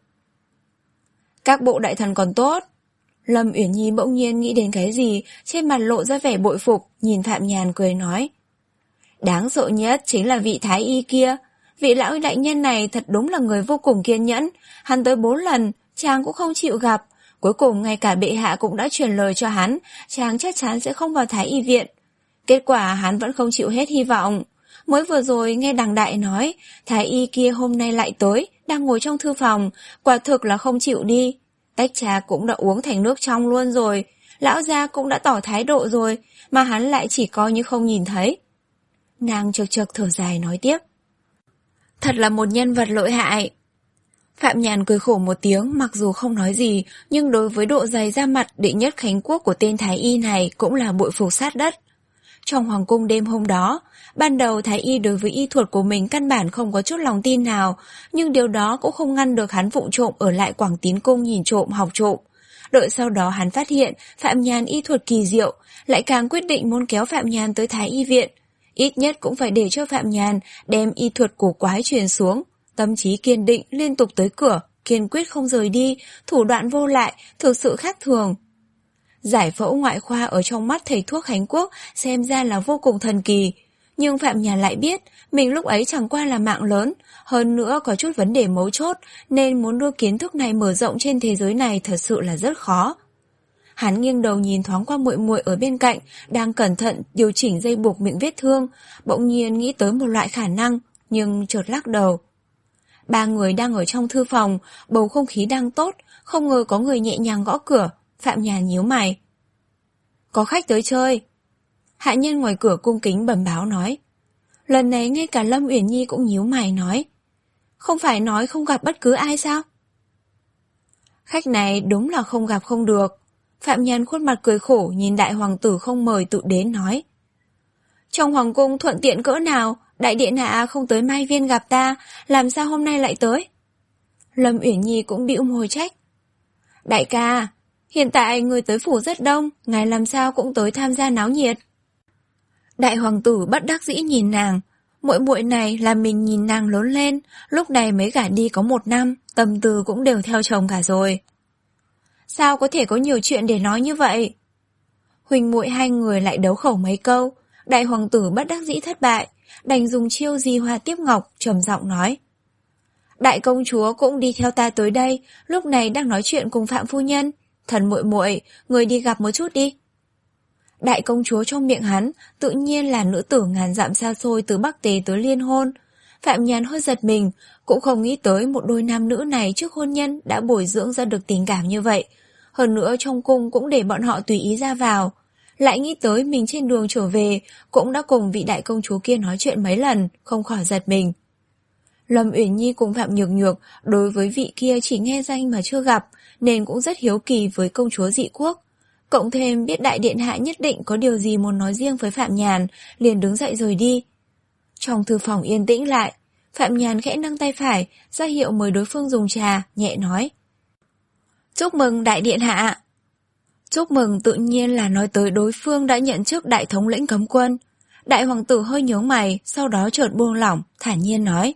Các bộ đại thần còn tốt. Lâm Uyển Nhi bỗng nhiên nghĩ đến cái gì, trên mặt lộ ra vẻ bội phục, nhìn Phạm Nhàn cười nói. Đáng sợ nhất chính là vị thái y kia. Vị lão đại nhân này thật đúng là người vô cùng kiên nhẫn. Hắn tới bốn lần, chàng cũng không chịu gặp. Cuối cùng ngay cả bệ hạ cũng đã truyền lời cho hắn, chàng chắc chắn sẽ không vào thái y viện. Kết quả hắn vẫn không chịu hết hy vọng. Mới vừa rồi nghe đằng đại nói, thái y kia hôm nay lại tới, đang ngồi trong thư phòng, quả thực là không chịu đi. Tách trà cũng đã uống thành nước trong luôn rồi, lão gia cũng đã tỏ thái độ rồi, mà hắn lại chỉ coi như không nhìn thấy. Nàng chực chực thở dài nói tiếp. Thật là một nhân vật lợi hại. Phạm Nhàn cười khổ một tiếng, mặc dù không nói gì, nhưng đối với độ dày da mặt đệ nhất Khánh Quốc của tên thái y này cũng là bội phục sát đất. Trong hoàng cung đêm hôm đó, ban đầu thái y đối với y thuật của mình căn bản không có chút lòng tin nào, nhưng điều đó cũng không ngăn được hắn vụng trộm ở lại Quảng Tín cung nhìn trộm học trộm. Đợi sau đó hắn phát hiện Phạm Nhàn y thuật kỳ diệu, lại càng quyết định muốn kéo Phạm Nhàn tới thái y viện. Ít nhất cũng phải để cho Phạm Nhàn đem y thuật cổ quái truyền xuống. Tâm trí kiên định liên tục tới cửa, kiên quyết không rời đi, thủ đoạn vô lại, thực sự khác thường. Giải phẫu ngoại khoa ở trong mắt thầy thuốc Khánh Quốc xem ra là vô cùng thần kỳ. Nhưng Phạm Nhàn lại biết mình lúc ấy chẳng qua là mạng lớn, hơn nữa có chút vấn đề mấu chốt, nên muốn đưa kiến thức này mở rộng trên thế giới này thật sự là rất khó. Hắn nghiêng đầu nhìn thoáng qua muội muội ở bên cạnh, đang cẩn thận điều chỉnh dây buộc miệng vết thương, bỗng nhiên nghĩ tới một loại khả năng, nhưng chợt lắc đầu. Ba người đang ở trong thư phòng, bầu không khí đang tốt, không ngờ có người nhẹ nhàng gõ cửa. Phạm Nhàn nhíu mày. Có khách tới chơi. Hạ nhân ngoài cửa cung kính bẩm báo nói. Lần này ngay cả Lâm Uyển Nhi cũng nhíu mày nói. Không phải nói không gặp bất cứ ai sao? Khách này đúng là không gặp không được. Phạm Nhàn khuôn mặt cười khổ nhìn đại hoàng tử không mời tự đến nói. Trong hoàng cung thuận tiện cỡ nào, đại điện hạ không tới Mai Viên gặp ta, làm sao hôm nay lại tới? Lâm Uyển Nhi cũng bĩu môi trách. Đại ca, hiện tại người tới phủ rất đông, ngài làm sao cũng tới tham gia náo nhiệt. Đại hoàng tử bất đắc dĩ nhìn nàng, muội muội này là mình nhìn nàng lớn lên, lúc này mới gả đi có một năm, tâm tư cũng đều theo chồng cả rồi. Sao có thể có nhiều chuyện để nói như vậy? Huỳnh muội hai người lại đấu khẩu mấy câu, đại hoàng tử bất đắc dĩ thất bại, đành dùng chiêu di hoa tiếp ngọc, trầm giọng nói. Đại công chúa cũng đi theo ta tới đây, lúc này đang nói chuyện cùng Phạm phu nhân. Thần muội muội, người đi gặp một chút đi. Đại công chúa trong miệng hắn tự nhiên là nữ tử ngàn dặm xa xôi từ Bắc Tề tới liên hôn. Phạm Nhàn hơi giật mình, cũng không nghĩ tới một đôi nam nữ này trước hôn nhân đã bồi dưỡng ra được tình cảm như vậy. Hơn nữa trong cung cũng để bọn họ tùy ý ra vào. Lại nghĩ tới mình trên đường trở về cũng đã cùng vị đại công chúa kia nói chuyện mấy lần, không khỏi giật mình. Lâm Uyển Nhi cùng Phạm Nhược Nhược đối với vị kia chỉ nghe danh mà chưa gặp, nên cũng rất hiếu kỳ với công chúa dị quốc. Cộng thêm biết đại điện hạ nhất định có điều gì muốn nói riêng với Phạm Nhàn, liền đứng dậy rời đi. Trong thư phòng yên tĩnh lại, Phạm Nhàn khẽ nâng tay phải, ra hiệu mời đối phương dùng trà, nhẹ nói. Chúc mừng đại điện hạ. Chúc mừng tự nhiên là nói tới đối phương đã nhận chức đại thống lĩnh cấm quân. Đại hoàng tử hơi nhướng mày, sau đó chợt buông lỏng, thản nhiên nói.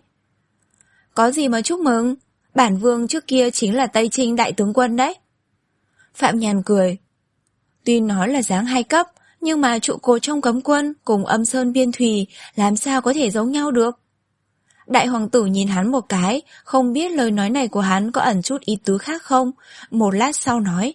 Có gì mà chúc mừng, bản vương trước kia chính là Tây Trinh đại tướng quân đấy. Phạm Nhàn cười. Tuy nói là dáng hai cấp, nhưng mà trụ cột trong cấm quân cùng Âm Sơn Biên Thùy làm sao có thể giống nhau được. Đại hoàng tử nhìn hắn một cái, không biết lời nói này của hắn có ẩn chút ý tứ khác không, một lát sau nói.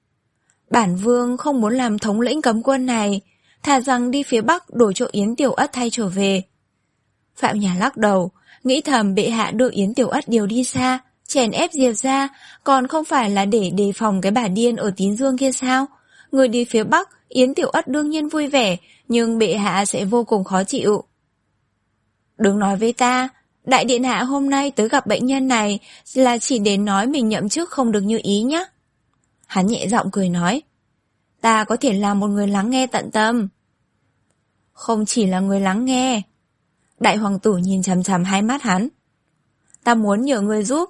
Bản vương không muốn làm thống lĩnh cấm quân này, thà rằng đi phía Bắc đổi chỗ Yến Tiểu Ất thay trở về. Phạm Nhàn lắc đầu, nghĩ thầm bệ hạ đưa Yến Tiểu Ất điều đi xa, chèn ép Diệp ra, còn không phải là để đề phòng cái bà điên ở Tín Dương kia sao? Người đi phía Bắc, Yến Tiểu Ất đương nhiên vui vẻ, nhưng bệ hạ sẽ vô cùng khó chịu. Đừng nói với ta, đại điện hạ hôm nay tới gặp bệnh nhân này là chỉ đến nói mình nhậm chức không được như ý nhé. Hắn nhẹ giọng cười nói. Ta có thể là một người lắng nghe tận tâm. Không chỉ là người lắng nghe. Đại hoàng tử nhìn chằm chằm hai mắt hắn. Ta muốn nhờ người giúp.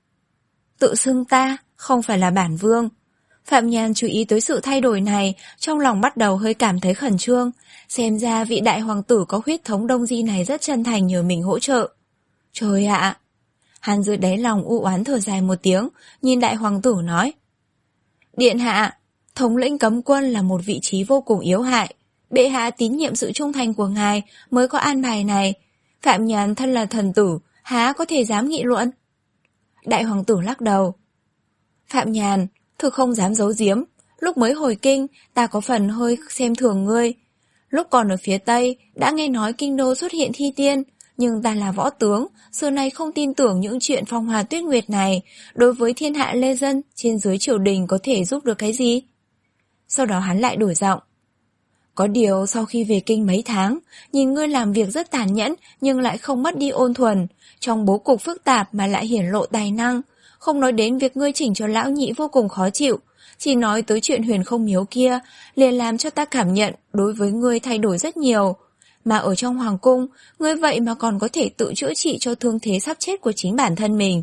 Tự xưng ta, không phải là bản vương. Phạm Nhàn chú ý tới sự thay đổi này, trong lòng bắt đầu hơi cảm thấy khẩn trương. Xem ra vị đại hoàng tử có huyết thống Đông Di này rất chân thành nhờ mình hỗ trợ. Trời ạ! Hắn dưới đáy lòng u oán thở dài một tiếng, nhìn đại hoàng tử nói. Điện hạ, thống lĩnh cấm quân là một vị trí vô cùng yếu hại. Bệ hạ tín nhiệm sự trung thành của ngài mới có an bài này. Phạm Nhàn thân là thần tử, há có thể dám nghị luận? Đại hoàng tử lắc đầu. Phạm Nhàn, thực không dám giấu giếm. Lúc mới hồi kinh, ta có phần hơi xem thường ngươi. Lúc còn ở phía Tây, đã nghe nói kinh đô xuất hiện thi tiên. Nhưng ta là võ tướng, xưa nay không tin tưởng những chuyện phong hòa tuyết nguyệt này. Đối với thiên hạ lê dân, trên dưới triều đình có thể giúp được cái gì? Sau đó hắn lại đổi giọng. Có điều sau khi về kinh mấy tháng, nhìn ngươi làm việc rất tàn nhẫn nhưng lại không mất đi ôn thuần. Trong bố cục phức tạp mà lại hiển lộ tài năng. Không nói đến việc ngươi chỉnh cho lão nhị vô cùng khó chịu. Chỉ nói tới chuyện huyền không miếu kia, liền làm cho ta cảm nhận đối với ngươi thay đổi rất nhiều. Mà ở trong hoàng cung, ngươi vậy mà còn có thể tự chữa trị cho thương thế sắp chết của chính bản thân mình.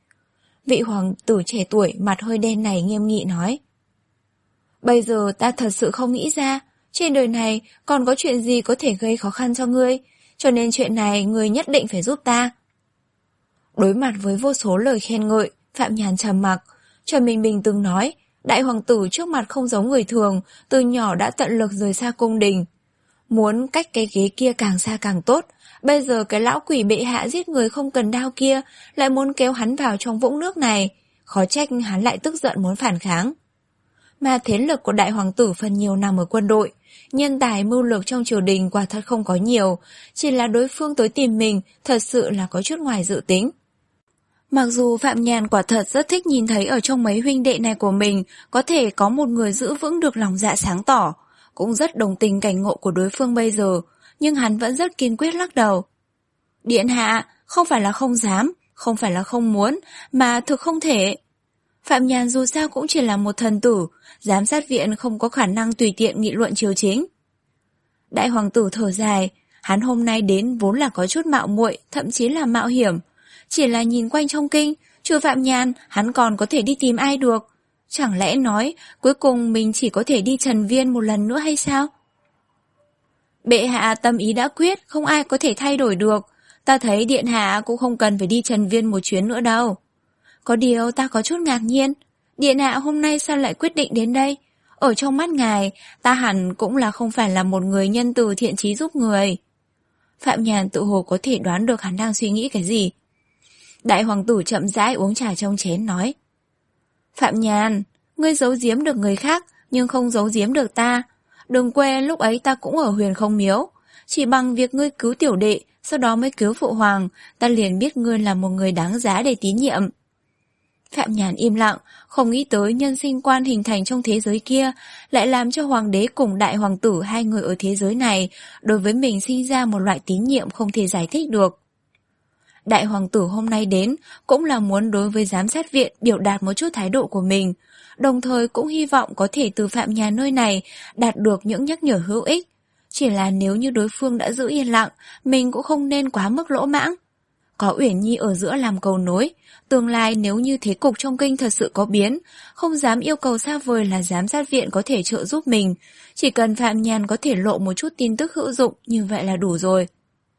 Vị hoàng tử trẻ tuổi mặt hơi đen này nghiêm nghị nói. Bây giờ ta thật sự không nghĩ ra, trên đời này còn có chuyện gì có thể gây khó khăn cho ngươi, cho nên chuyện này ngươi nhất định phải giúp ta. Đối mặt với vô số lời khen ngợi, Phạm Nhàn trầm mặc, Trần Minh Bình từng nói, đại hoàng tử trước mặt không giống người thường, từ nhỏ đã tận lực rời xa cung đình. Muốn cách cái ghế kia càng xa càng tốt, bây giờ cái lão quỷ bệ hạ giết người không cần đao kia lại muốn kéo hắn vào trong vũng nước này, khó trách hắn lại tức giận muốn phản kháng. Mà thế lực của đại hoàng tử phần nhiều nằm ở quân đội, nhân tài mưu lược trong triều đình quả thật không có nhiều, chỉ là đối phương tới tìm mình thật sự là có chút ngoài dự tính. Mặc dù Phạm Nhàn quả thật rất thích nhìn thấy ở trong mấy huynh đệ này của mình có thể có một người giữ vững được lòng dạ sáng tỏ, cũng rất đồng tình cảnh ngộ của đối phương bây giờ, nhưng hắn vẫn rất kiên quyết lắc đầu. Điện hạ, không phải là không dám, không phải là không muốn, mà thực không thể. Phạm Nhàn dù sao cũng chỉ là một thần tử, giám sát viện không có khả năng tùy tiện nghị luận triều chính. Đại hoàng tử thở dài, hắn hôm nay đến vốn là có chút mạo muội, thậm chí là mạo hiểm. Chỉ là nhìn quanh trong kinh, trừ Phạm Nhàn, hắn còn có thể đi tìm ai được. Chẳng lẽ nói, cuối cùng mình chỉ có thể đi Trần Viên một lần nữa hay sao? Bệ hạ tâm ý đã quyết, không ai có thể thay đổi được. Ta thấy điện hạ cũng không cần phải đi Trần Viên một chuyến nữa đâu. Có điều ta có chút ngạc nhiên, điện hạ hôm nay sao lại quyết định đến đây? Ở trong mắt ngài, ta hẳn cũng là không phải là một người nhân từ thiện chí giúp người. Phạm Nhàn tự hồ có thể đoán được hắn đang suy nghĩ cái gì. Đại hoàng tử chậm rãi uống trà trong chén nói. Phạm Nhàn, ngươi giấu giếm được người khác nhưng không giấu giếm được ta. Đừng quên lúc ấy ta cũng ở Huyền Không Miếu. Chỉ bằng việc ngươi cứu tiểu đệ, sau đó mới cứu phụ hoàng, ta liền biết ngươi là một người đáng giá để tín nhiệm. Phạm Nhàn im lặng, không nghĩ tới nhân sinh quan hình thành trong thế giới kia lại làm cho hoàng đế cùng đại hoàng tử hai người ở thế giới này đối với mình sinh ra một loại tín nhiệm không thể giải thích được. Đại hoàng tử hôm nay đến cũng là muốn đối với giám sát viện biểu đạt một chút thái độ của mình, đồng thời cũng hy vọng có thể từ Phạm Nhàn nơi này đạt được những nhắc nhở hữu ích. Chỉ là nếu như đối phương đã giữ yên lặng, mình cũng không nên quá mức lỗ mãng. Có Uyển Nhi ở giữa làm cầu nối, tương lai nếu như thế cục trong kinh thật sự có biến, không dám yêu cầu xa vời là giám sát viện có thể trợ giúp mình. Chỉ cần Phạm Nhàn có thể lộ một chút tin tức hữu dụng, như vậy là đủ rồi.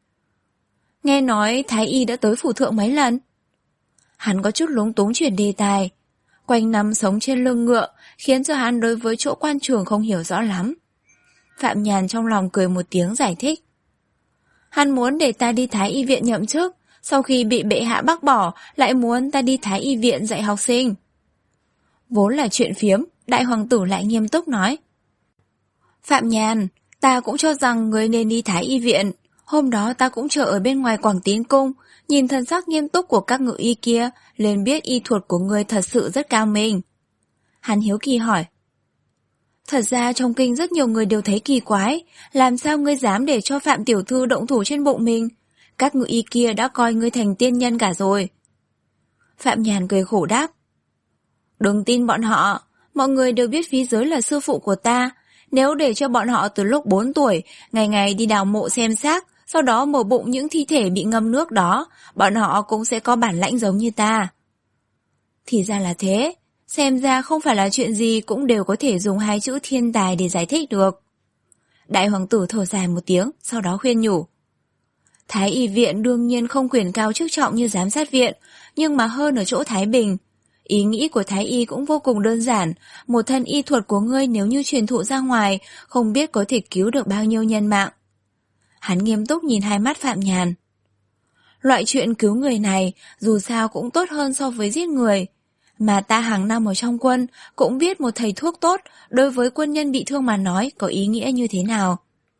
Nghe nói Thái Y đã tới phủ thượng mấy lần. Hắn có chút lúng túng chuyển đề tài. Quanh năm sống trên lưng ngựa, khiến cho hắn đối với chỗ quan trường không hiểu rõ lắm. Phạm Nhàn trong lòng cười một tiếng giải thích. Hắn muốn để ta đi Thái Y viện nhậm chức, sau khi bị bệ hạ bác bỏ, lại muốn ta đi Thái Y viện dạy học sinh. Vốn là chuyện phiếm, đại hoàng tử lại nghiêm túc nói. Phạm Nhàn, ta cũng cho rằng người nên đi Thái Y viện. Hôm đó ta cũng chờ ở bên ngoài Quảng Tín Cung, nhìn thân sắc nghiêm túc của các ngự y kia, liền biết y thuật của người thật sự rất cao minh. Hắn hiếu kỳ hỏi. Thật ra trong kinh rất nhiều người đều thấy kỳ quái, làm sao ngươi dám để cho Phạm tiểu thư động thủ trên bụng mình? Các ngự y kia đã coi ngươi thành tiên nhân cả rồi. Phạm Nhàn cười khổ đáp. Đừng tin bọn họ, mọi người đều biết Phí Giới là sư phụ của ta. Nếu để cho bọn họ từ lúc bốn tuổi, ngày ngày đi đào mộ xem xác, sau đó mổ bụng những thi thể bị ngâm nước đó, bọn họ cũng sẽ có bản lãnh giống như ta. Thì ra là thế, xem ra không phải là chuyện gì cũng đều có thể dùng hai chữ thiên tài để giải thích được. Đại hoàng tử thở dài một tiếng, sau đó khuyên nhủ. Thái Y viện đương nhiên không quyền cao chức trọng như giám sát viện, nhưng mà hơn ở chỗ thái bình. Ý nghĩ của Thái Y cũng vô cùng đơn giản, một thân y thuật của ngươi nếu như truyền thụ ra ngoài, không biết có thể cứu được bao nhiêu nhân mạng. Hắn nghiêm túc nhìn hai mắt Phạm Nhàn. Loại chuyện cứu người này dù sao cũng tốt hơn so với giết người. Mà ta hàng năm ở trong quân cũng biết một thầy thuốc tốt đối với quân nhân bị thương mà nói có ý nghĩa như thế nào.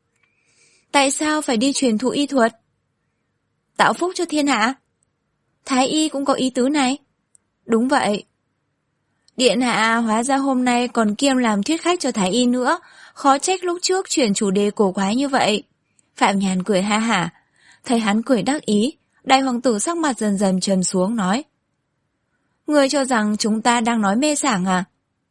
Tại sao phải đi truyền thụ y thuật? Tạo phúc cho thiên hạ. Thái Y cũng có ý tứ này. Đúng vậy. Điện hạ hóa ra hôm nay còn kiêm làm thuyết khách cho Thái Y nữa, khó trách lúc trước chuyển chủ đề cổ quái như vậy. Phạm Nhàn cười ha hả. Thấy hắn cười đắc ý, đại hoàng tử sắc mặt dần dần trầm xuống nói. Ngươi cho rằng chúng ta đang nói mê sảng à?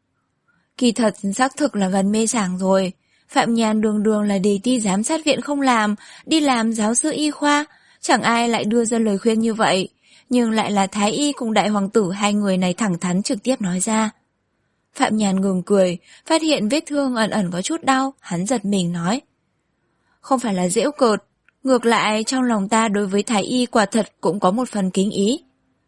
Kỳ thật xác thực là gần mê sảng rồi. Phạm Nhàn đường đường là đề ti giám sát viện không làm, đi làm giáo sư y khoa, chẳng ai lại đưa ra lời khuyên như vậy. Nhưng lại là Thái Y cùng đại hoàng tử hai người này thẳng thắn trực tiếp nói ra. Phạm Nhàn ngừng cười, phát hiện vết thương ẩn ẩn có chút đau, hắn giật mình nói. Không phải là giễu cợt, ngược lại trong lòng ta đối với Thái Y quả thật cũng có một phần kính ý.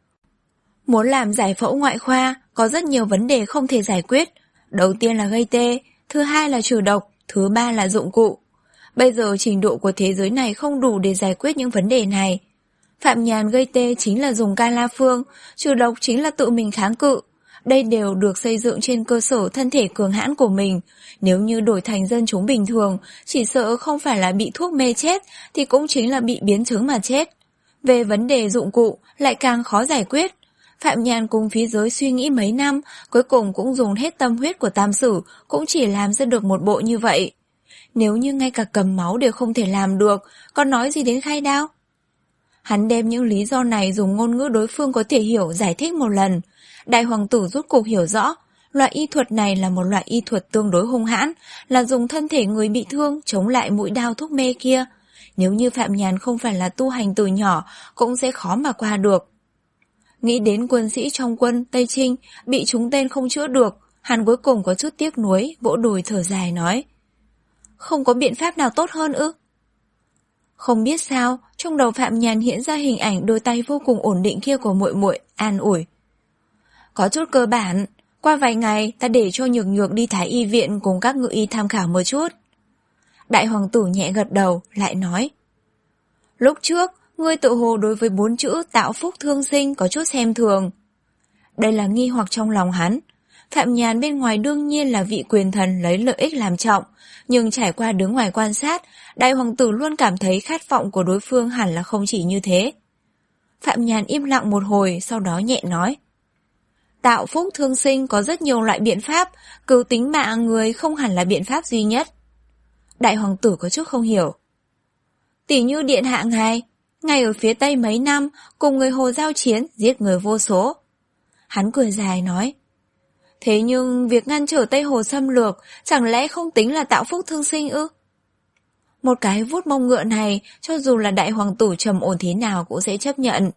Muốn làm giải phẫu ngoại khoa, có rất nhiều vấn đề không thể giải quyết. Đầu tiên là gây tê, thứ hai là trừ độc, thứ ba là dụng cụ. Bây giờ trình độ của thế giới này không đủ để giải quyết những vấn đề này. Phạm Nhàn gây tê chính là dùng ca la phương, trừ độc chính là tự mình kháng cự. Đây đều được xây dựng trên cơ sở thân thể cường hãn của mình. Nếu như đổi thành dân chúng bình thường, chỉ sợ không phải là bị thuốc mê chết, thì cũng chính là bị biến chứng mà chết. Về vấn đề dụng cụ, lại càng khó giải quyết. Phạm Nhàn cùng Phí Giới suy nghĩ mấy năm, cuối cùng cũng dùng hết tâm huyết của Tam Sử, cũng chỉ làm ra được một bộ như vậy. Nếu như ngay cả cầm máu đều không thể làm được, còn nói gì đến khai đao? Hắn đem những lý do này dùng ngôn ngữ đối phương có thể hiểu giải thích một lần. Đại hoàng tử rốt cuộc hiểu rõ, loại y thuật này là một loại y thuật tương đối hung hãn, là dùng thân thể người bị thương chống lại mũi đao thuốc mê kia. Nếu như Phạm Nhàn không phải là tu hành từ nhỏ, cũng sẽ khó mà qua được. Nghĩ đến quân sĩ trong quân Tây Trinh bị trúng tên không chữa được, hắn cuối cùng có chút tiếc nuối, vỗ đùi thở dài nói. Không có biện pháp nào tốt hơn ư? Không biết sao, trong đầu Phạm Nhàn hiện ra hình ảnh đôi tay vô cùng ổn định kia của muội muội, an ủi. Có chút cơ bản, qua vài ngày ta để cho Nhược Nhược đi Thái Y viện cùng các ngự y tham khảo một chút. Đại hoàng tử nhẹ gật đầu, lại nói. Lúc trước, ngươi tự hồ đối với bốn chữ tạo phúc thương sinh có chút xem thường. Đây là nghi hoặc trong lòng hắn. Phạm Nhàn bên ngoài đương nhiên là vị quyền thần lấy lợi ích làm trọng, nhưng trải qua đứng ngoài quan sát, đại hoàng tử luôn cảm thấy khát vọng của đối phương hẳn là không chỉ như thế. Phạm Nhàn im lặng một hồi, sau đó nhẹ nói. Tạo phúc thương sinh có rất nhiều loại biện pháp, cứu tính mạng người không hẳn là biện pháp duy nhất. Đại hoàng tử có chút không hiểu. Tỷ như điện hạ ngài, ngài ở phía Tây mấy năm, cùng người Hồ giao chiến, giết người vô số. Hắn cười dài nói. Thế nhưng việc ngăn trở Tây Hồ xâm lược chẳng lẽ không tính là tạo phúc thương sinh ư? Một cái vuốt mông ngựa này, cho dù là đại hoàng tử trầm ổn thế nào cũng sẽ chấp nhận.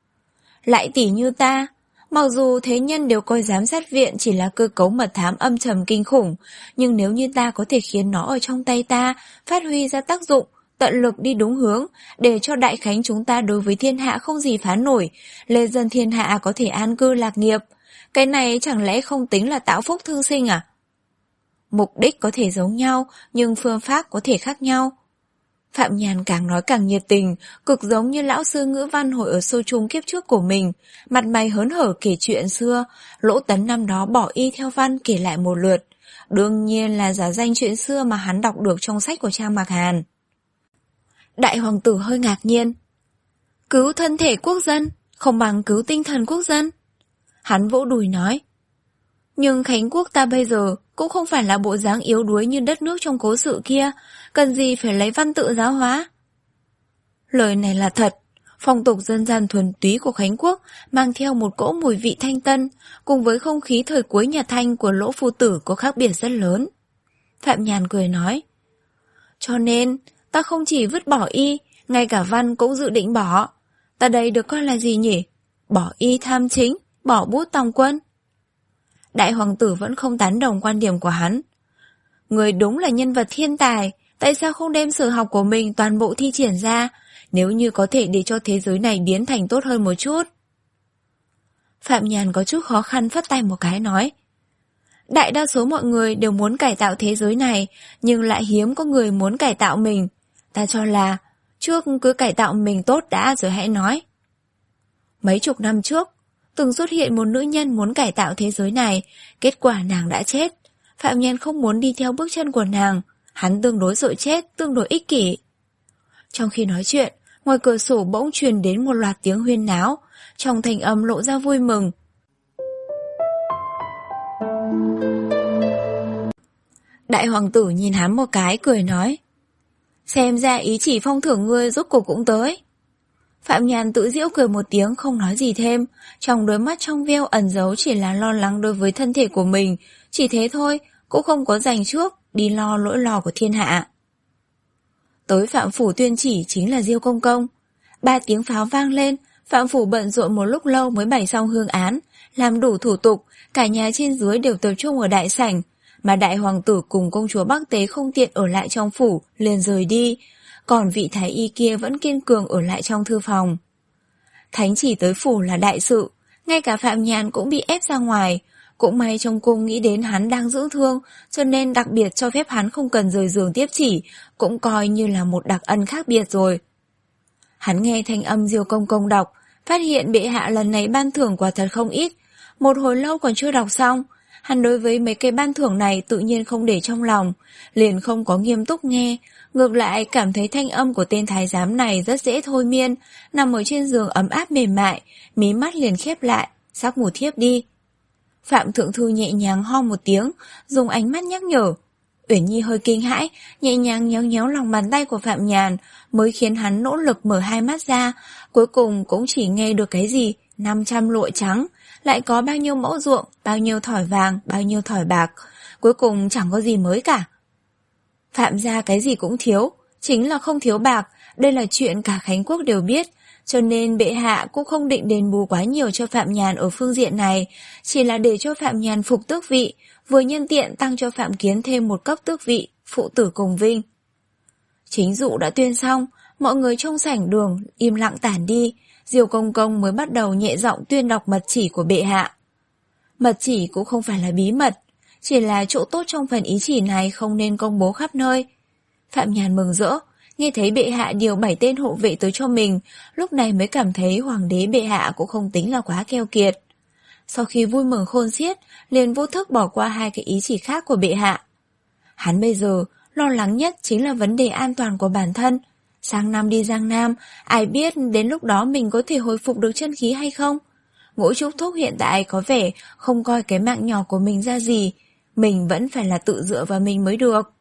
Lại tỷ như ta, mặc dù thế nhân đều coi giám sát viện chỉ là cơ cấu mật thám âm trầm kinh khủng, nhưng nếu như ta có thể khiến nó ở trong tay ta, phát huy ra tác dụng, tận lực đi đúng hướng, để cho đại khánh chúng ta đối với thiên hạ không gì phá nổi, lê dân thiên hạ có thể an cư lạc nghiệp, cái này chẳng lẽ không tính là tạo phúc thương sinh à? Mục đích có thể giống nhau, nhưng phương pháp có thể khác nhau. Phạm Nhàn càng nói càng nhiệt tình, cực giống như lão sư ngữ văn hồi ở sơ chung kiếp trước của mình, mặt mày hớn hở kể chuyện xưa, Lỗ Tấn năm đó bỏ y theo văn kể lại một lượt, đương nhiên là giả danh chuyện xưa mà hắn đọc được trong sách của Trang Mạc Hàn. Đại hoàng tử hơi ngạc nhiên. Cứu thân thể quốc dân, không bằng cứu tinh thần quốc dân. Hắn vỗ đùi nói. Nhưng Khánh quốc ta bây giờ cũng không phải là bộ dáng yếu đuối như đất nước trong cố sự kia, cần gì phải lấy văn tự giáo hóa. Lời này là thật, phong tục dân gian thuần túy của Khánh quốc mang theo một cỗ mùi vị thanh tân, cùng với không khí thời cuối nhà Thanh của Lỗ phu tử có khác biệt rất lớn. Phạm Nhàn cười nói. Cho nên, ta không chỉ vứt bỏ y, ngay cả văn cũng dự định bỏ. Ta đây được coi là gì nhỉ? Bỏ y tham chính, bỏ bút tòng quân. Đại hoàng tử vẫn không tán đồng quan điểm của hắn. Người đúng là nhân vật thiên tài, tại sao không đem sở học của mình toàn bộ thi triển ra, nếu như có thể để cho thế giới này biến thành tốt hơn một chút? Phạm Nhàn có chút khó khăn phất tay một cái nói. Đại đa số mọi người đều muốn cải tạo thế giới này, nhưng lại hiếm có người muốn cải tạo mình. Ta cho là, trước cứ cải tạo mình tốt đã rồi hãy nói. Mấy chục năm trước, từng xuất hiện một nữ nhân muốn cải tạo thế giới này, kết quả nàng đã chết. Phạm Nhàn không muốn đi theo bước chân của nàng, hắn tương đối sợ chết, tương đối ích kỷ. Trong khi nói chuyện, ngoài cửa sổ bỗng truyền đến một loạt tiếng huyên náo, trong thanh âm lộ ra vui mừng. Đại hoàng tử nhìn hắn một cái cười nói. Xem ra ý chỉ phong thưởng ngươi rốt cuộc cũng tới. Phạm Nhàn tự giễu cười một tiếng không nói gì thêm, trong đôi mắt trong veo ẩn giấu chỉ là lo lắng đối với thân thể của mình, chỉ thế thôi, cũng không có dành trước, đi lo lỗi lo của thiên hạ. Tới Phạm Phủ tuyên chỉ chính là Diêu Công Công. Ba tiếng pháo vang lên, Phạm Phủ bận rộn một lúc lâu mới bày xong hương án, làm đủ thủ tục, cả nhà trên dưới đều tập trung ở đại sảnh, mà đại hoàng tử cùng công chúa Bắc Tế không tiện ở lại trong phủ, liền rời đi, còn vị thái y kia vẫn kiên cường ở lại trong thư phòng. Thánh chỉ tới phủ là đại sự, ngay cả Phạm Nhàn cũng bị ép ra ngoài, cũng may trong cung nghĩ đến hắn đang dưỡng thương, cho nên đặc biệt cho phép hắn không cần rời giường tiếp chỉ, cũng coi như là một đặc ân khác biệt rồi. Hắn nghe thanh âm Diêu Công Công đọc, phát hiện bệ hạ lần này ban thưởng quả thật không ít, một hồi lâu còn chưa đọc xong. Hắn đối với mấy cái ban thưởng này tự nhiên không để trong lòng, liền không có nghiêm túc nghe, ngược lại cảm thấy thanh âm của tên thái giám này rất dễ thôi miên, nằm ở trên giường ấm áp mềm mại, mí mắt liền khép lại, sắp ngủ thiếp đi. Phạm Thượng Thư nhẹ nhàng ho một tiếng, dùng ánh mắt nhắc nhở. Uyển Nhi hơi kinh hãi, nhẹ nhàng nhéo nhéo lòng bàn tay của Phạm Nhàn, mới khiến hắn nỗ lực mở hai mắt ra, cuối cùng cũng chỉ nghe được cái gì, năm trăm lụa trắng, lại có bao nhiêu mẫu ruộng, bao nhiêu thỏi vàng, bao nhiêu thỏi bạc, cuối cùng chẳng có gì mới cả. Phạm gia cái gì cũng thiếu, chính là không thiếu bạc, đây là chuyện cả Khánh Quốc đều biết, cho nên bệ hạ cũng không định đền bù quá nhiều cho Phạm Nhàn ở phương diện này, chỉ là để cho Phạm Nhàn phục tước vị, vừa nhân tiện tăng cho Phạm Kiến thêm một cấp tước vị, phụ tử cùng vinh. Chính dụ đã tuyên xong, mọi người trong sảnh đường im lặng tản đi, Diêu Công Công mới bắt đầu nhẹ giọng tuyên đọc mật chỉ của bệ hạ. Mật chỉ cũng không phải là bí mật, chỉ là chỗ tốt trong phần ý chỉ này không nên công bố khắp nơi. Phạm Nhàn mừng rỡ, nghe thấy bệ hạ điều bảy tên hộ vệ tới cho mình, lúc này mới cảm thấy hoàng đế bệ hạ cũng không tính là quá keo kiệt. Sau khi vui mừng khôn xiết, liền vô thức bỏ qua hai cái ý chỉ khác của bệ hạ. Hắn bây giờ lo lắng nhất chính là vấn đề an toàn của bản thân. Sang năm đi Giang Nam, ai biết đến lúc đó mình có thể hồi phục được chân khí hay không? Ngũ Trúc Thúc hiện tại có vẻ không coi cái mạng nhỏ của mình ra gì, mình vẫn phải là tự dựa vào mình mới được.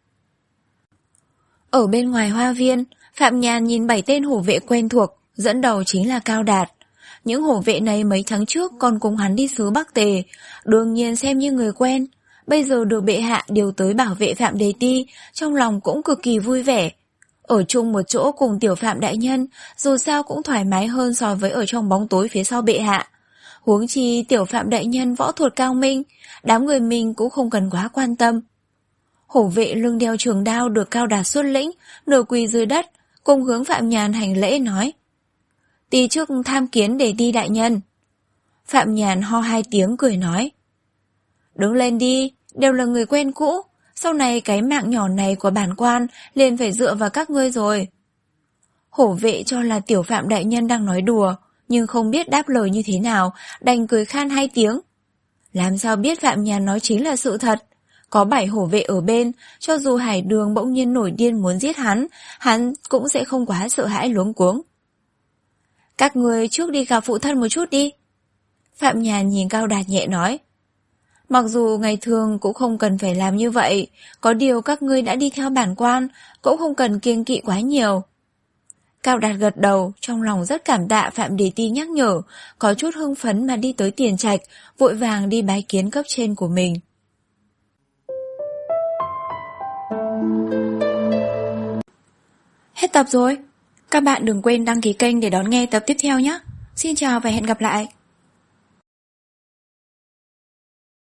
Ở bên ngoài hoa viên, Phạm Nhàn nhìn bảy tên hổ vệ quen thuộc, dẫn đầu chính là Cao Đạt. Những hổ vệ này mấy tháng trước còn cùng hắn đi xứ Bắc Tề, đương nhiên xem như người quen. Bây giờ được bệ hạ điều tới bảo vệ Phạm Đề Ti, trong lòng cũng cực kỳ vui vẻ. Ở chung một chỗ cùng tiểu Phạm đại nhân, dù sao cũng thoải mái hơn so với ở trong bóng tối phía sau bệ hạ. Huống chi tiểu Phạm đại nhân võ thuật cao minh, đám người mình cũng không cần quá quan tâm. Hổ vệ lưng đeo trường đao được Cao Đạt xuất lĩnh, nửa quỳ dưới đất, cùng hướng Phạm Nhàn hành lễ nói: "Ti trước tham kiến Đề Ti đại nhân." Phạm Nhàn ho hai tiếng cười nói: "Đứng lên đi, đều là người quen cũ, sau này cái mạng nhỏ này của bản quan liền phải dựa vào các ngươi rồi." Hổ vệ cho là tiểu Phạm đại nhân đang nói đùa, nhưng không biết đáp lời như thế nào, đành cười khan hai tiếng. Làm sao biết Phạm Nhàn nói chính là sự thật? Có bảy hổ vệ ở bên, cho dù Hải Đường bỗng nhiên nổi điên muốn giết hắn, hắn cũng sẽ không quá sợ hãi luống cuống. "Các ngươi trước đi gặp phụ thân một chút đi." Phạm Nhàn nhìn Cao Đạt nhẹ nói: "Mặc dù ngày thường cũng không cần phải làm như vậy, có điều các ngươi đã đi theo bản quan, cũng không cần kiêng kỵ quá nhiều." Cao Đạt gật đầu, trong lòng rất cảm tạ Phạm Đề Ti nhắc nhở, có chút hưng phấn mà đi tới Tiền Trạch, vội vàng đi bái kiến cấp trên của mình. Hết tập rồi. Các bạn đừng quên đăng ký kênh để đón nghe tập tiếp theo nhé. Xin chào và hẹn gặp lại.